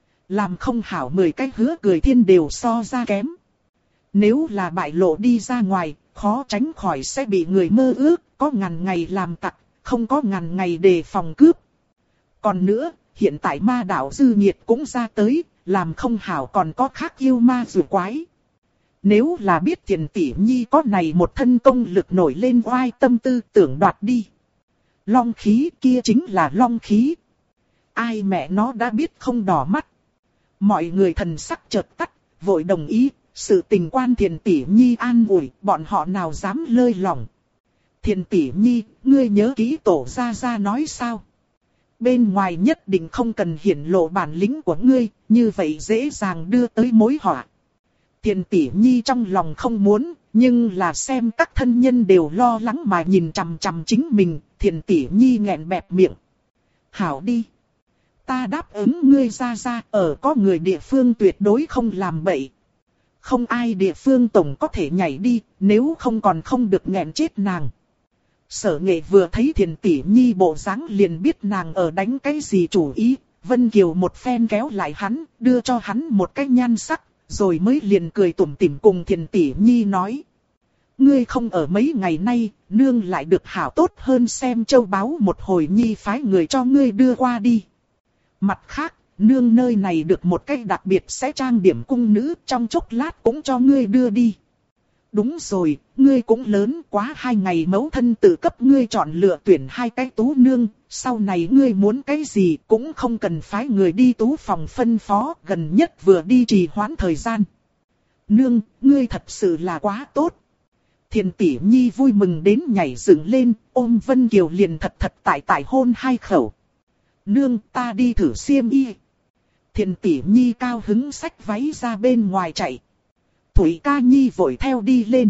Làm không hảo 10 cái hứa cười thiên đều so ra kém. Nếu là bại lộ đi ra ngoài, khó tránh khỏi sẽ bị người mơ ước, có ngàn ngày làm tặc, không có ngàn ngày đề phòng cướp. Còn nữa, hiện tại ma đạo dư nhiệt cũng ra tới, làm không hảo còn có khác yêu ma rùa quái. Nếu là biết Thiền tỷ Nhi có này một thân công lực nổi lên oai tâm tư tưởng đoạt đi. Long khí kia chính là long khí. Ai mẹ nó đã biết không đỏ mắt. Mọi người thần sắc chợt tắt, vội đồng ý. Sự tình quan Thiền tỷ Nhi an ủi, bọn họ nào dám lơi lỏng. Thiền tỷ Nhi, ngươi nhớ kỹ tổ ra nói sao? Bên ngoài nhất định không cần hiển lộ bản lĩnh của ngươi, như vậy dễ dàng đưa tới mối họa. Thiền tỷ Nhi trong lòng không muốn, nhưng là xem các thân nhân đều lo lắng mà nhìn chằm chằm chính mình, Thiền tỷ Nhi nghẹn bẹp miệng. Hảo đi. Ta đáp ứng ngươi ra, ở có người địa phương tuyệt đối không làm bậy. Không ai địa phương tổng có thể nhảy đi, nếu không còn không được nghẹn chết nàng. Sở Nghệ vừa thấy Thiền tỷ Nhi bộ dáng liền biết nàng ở đánh cái gì chủ ý. Vân Kiều một phen kéo lại hắn, đưa cho hắn một cái nhan sắc, rồi mới liền cười tủm tỉm cùng Thiền tỷ Nhi nói. Ngươi không ở mấy ngày nay, nương lại được hảo tốt hơn xem châu báu một hồi Nhi phái người cho ngươi đưa qua đi. Mặt khác, nương nơi này được một cách đặc biệt sẽ trang điểm cung nữ, trong chốc lát cũng cho ngươi đưa đi. Đúng rồi, ngươi cũng lớn quá, 2 ngày mẫu thân tự cấp ngươi chọn lựa tuyển 2 cái tú nương, sau này ngươi muốn cái gì cũng không cần phái người đi tú phòng phân phó, gần nhất vừa đi trì hoãn thời gian. Nương, ngươi thật sự là quá tốt. Thiền tỷ Nhi vui mừng đến nhảy dựng lên, ôm Vân Kiều liền thật tại hôn 2 khẩu. Nương, ta đi thử xiêm y. Thiền tỷ Nhi cao hứng xách váy ra bên ngoài chạy. Thủy Ca Nhi vội theo đi lên.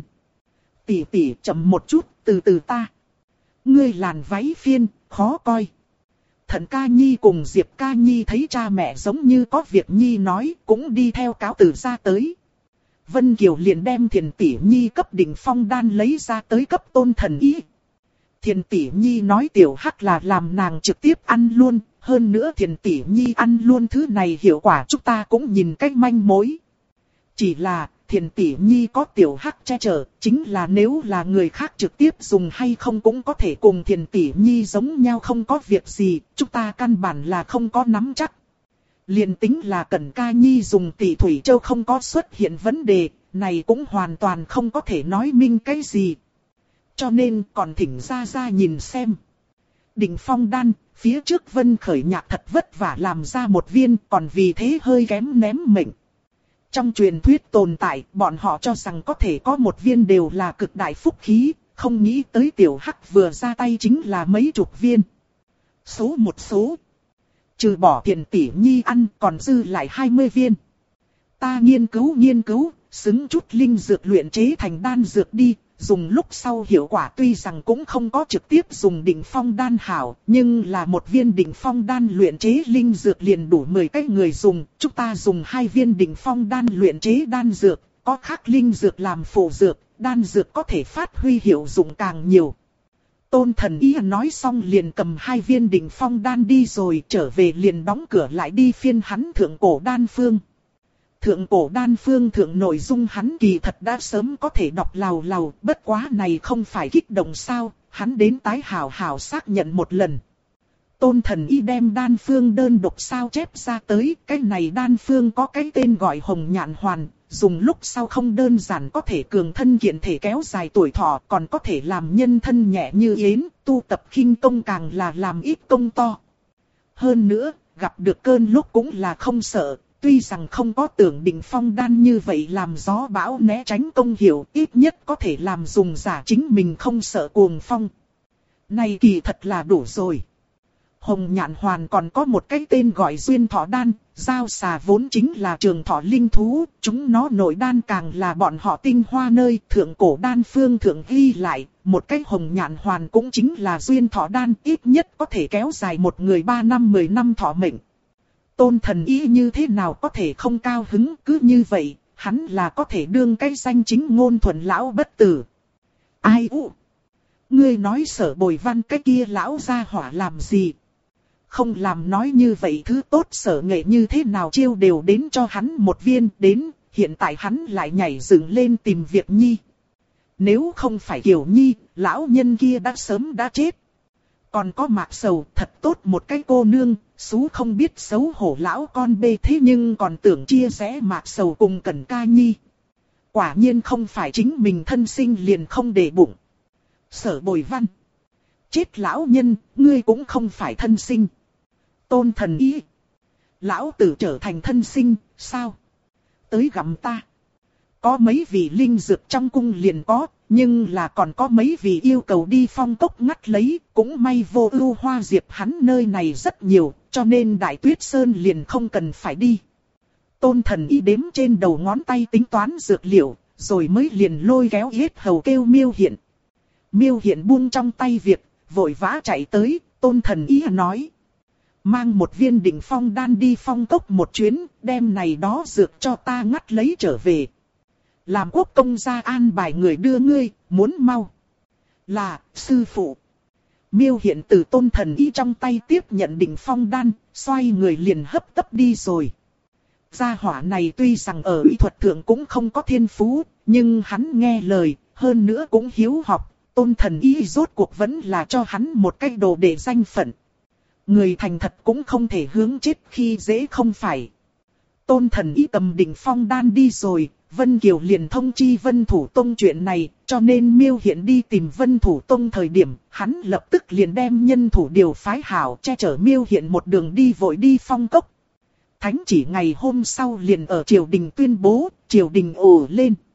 Tỷ chậm một chút, từ từ ta. Ngươi làn váy phiên, khó coi. Thận Ca Nhi cùng Diệp Ca Nhi thấy cha mẹ giống như có việc Nhi nói, cũng đi theo cáo từ ra tới. Vân Kiều liền đem Thiền tỷ Nhi cấp đỉnh phong đan lấy ra tới cấp Tôn Thần Ý. Thiền tỷ Nhi nói Tiểu Hắc là làm nàng trực tiếp ăn luôn, hơn nữa Thiền tỷ Nhi ăn luôn thứ này hiệu quả chúng ta cũng nhìn cách manh mối. Chỉ là, Thiền tỷ Nhi có Tiểu Hắc che chở, chính là nếu là người khác trực tiếp dùng hay không cũng có thể cùng Thiền tỷ Nhi giống nhau không có việc gì, chúng ta căn bản là không có nắm chắc. Liền tính là Cẩn Ca Nhi dùng tỷ Thủy Châu không có xuất hiện vấn đề, này cũng hoàn toàn không có thể nói minh cái gì. Cho nên còn thỉnh ra nhìn xem. Đỉnh phong đan, phía trước Vân Khởi Nhạc thật vất vả làm ra một viên, còn vì thế hơi kém ném mệnh. Trong truyền thuyết tồn tại, bọn họ cho rằng có thể có một viên đều là cực đại phúc khí, không nghĩ tới Tiểu Hắc vừa ra tay chính là mấy chục viên. Số một số. Trừ bỏ Thiền tỷ Nhi ăn còn dư lại 20 viên. Ta nghiên cứu, xứng chút linh dược luyện chế thành đan dược đi, dùng lúc sau hiệu quả tuy rằng cũng không có trực tiếp dùng đỉnh phong đan hảo, nhưng là một viên đỉnh phong đan luyện chế linh dược liền đủ 10 cái người dùng, chúng ta dùng 2 viên đỉnh phong đan luyện chế đan dược, có khác linh dược làm phụ dược, đan dược có thể phát huy hiệu dụng càng nhiều. Tôn Thần Y nói xong liền cầm 2 viên đỉnh phong đan đi rồi, trở về liền đóng cửa lại đi phiên hắn thượng cổ đan phương. Thượng cổ đan phương thượng nội dung hắn kỳ thật đã sớm có thể đọc lào lào, bất quá này không phải kích động sao, hắn đến tái hảo hảo xác nhận một lần. Tôn Thần Y đem đan phương đơn độc sao chép ra tới, cái này đan phương có cái tên gọi Hồng Nhạn Hoàn, dùng lúc sau không đơn giản có thể cường thân kiện thể kéo dài tuổi thọ, còn có thể làm nhân thân nhẹ như yến, tu tập khinh công càng là làm ít công to. Hơn nữa, gặp được cơn lúc cũng là không sợ. Tuy rằng không có tưởng đỉnh phong đan như vậy làm gió bão né tránh công hiệu, ít nhất có thể làm dùng giả chính mình không sợ cuồng phong. Này kỳ thật là đủ rồi. Hồng Nhạn Hoàn còn có một cái tên gọi Duyên Thọ Đan, giao xà vốn chính là trường thọ linh thú, chúng nó nội đan càng là bọn họ tinh hoa nơi thượng cổ đan phương thượng ghi lại, một cái Hồng Nhạn Hoàn cũng chính là Duyên Thọ Đan, ít nhất có thể kéo dài một người 3 năm 10 năm thọ mệnh. Tôn Thần Y như thế nào có thể không cao hứng, cứ như vậy, hắn là có thể đương cái danh chính ngôn thuận lão bất tử. Ai u? Ngươi nói Sở Bồi Văn cái kia lão gia hỏa làm gì? Không làm nói như vậy thứ tốt Sở Nghệ như thế nào chiêu đều đến cho hắn một viên đến, hiện tại hắn lại nhảy dựng lên tìm việc Nhi. Nếu không phải Kiều Nhi, lão nhân kia đã sớm đã chết. Còn có Mạc Sầu, thật tốt một cái cô nương, xú không biết xấu hổ lão con bê thế nhưng còn tưởng chia sẻ Mạc Sầu cùng Cẩn Ca Nhi. Quả nhiên không phải chính mình thân sinh liền không để bụng. Sở Bồi Văn. Chết lão nhân, ngươi cũng không phải thân sinh. Tôn Thần Y. Lão tử trở thành thân sinh, sao? Tới gặm ta. Có mấy vị linh dược trong cung liền có, nhưng là còn có mấy vị yêu cầu đi phong cốc ngắt lấy, cũng may Vô Ưu Hoa Diệp hắn nơi này rất nhiều, cho nên Đại Tuyết Sơn liền không cần phải đi. Tôn Thần Y đếm trên đầu ngón tay tính toán dược liệu, rồi mới liền lôi kéo Yết Hầu kêu Miêu Hiện. Miêu Hiện buông trong tay việc, vội vã chạy tới, Tôn Thần Y nói: mang một viên đỉnh phong đan đi phong cốc một chuyến, đem này đó dược cho ta ngắt lấy trở về. Làm quốc công gia an bài người đưa ngươi, muốn mau. Là, sư phụ. Miêu Hiện từ Tôn Thần Y trong tay tiếp nhận đỉnh phong đan, xoay người liền hấp tấp đi rồi. Gia hỏa này tuy rằng ở y thuật thượng cũng không có thiên phú, nhưng hắn nghe lời, hơn nữa cũng hiếu học. Tôn Thần Y rốt cuộc vẫn là cho hắn một cái đồ để danh phận. Người thành thật cũng không thể hướng chết khi dễ không phải. Tôn Thần Y cầm đỉnh phong đan đi rồi, Vân Kiều liền thông chi Vân Thủ Tông chuyện này, cho nên Miêu Hiện đi tìm Vân Thủ Tông thời điểm, hắn lập tức liền đem nhân thủ điều phái hảo che chở Miêu Hiện một đường đi vội đi phong cốc. Thánh chỉ ngày hôm sau liền ở triều đình tuyên bố, triều đình ồ lên.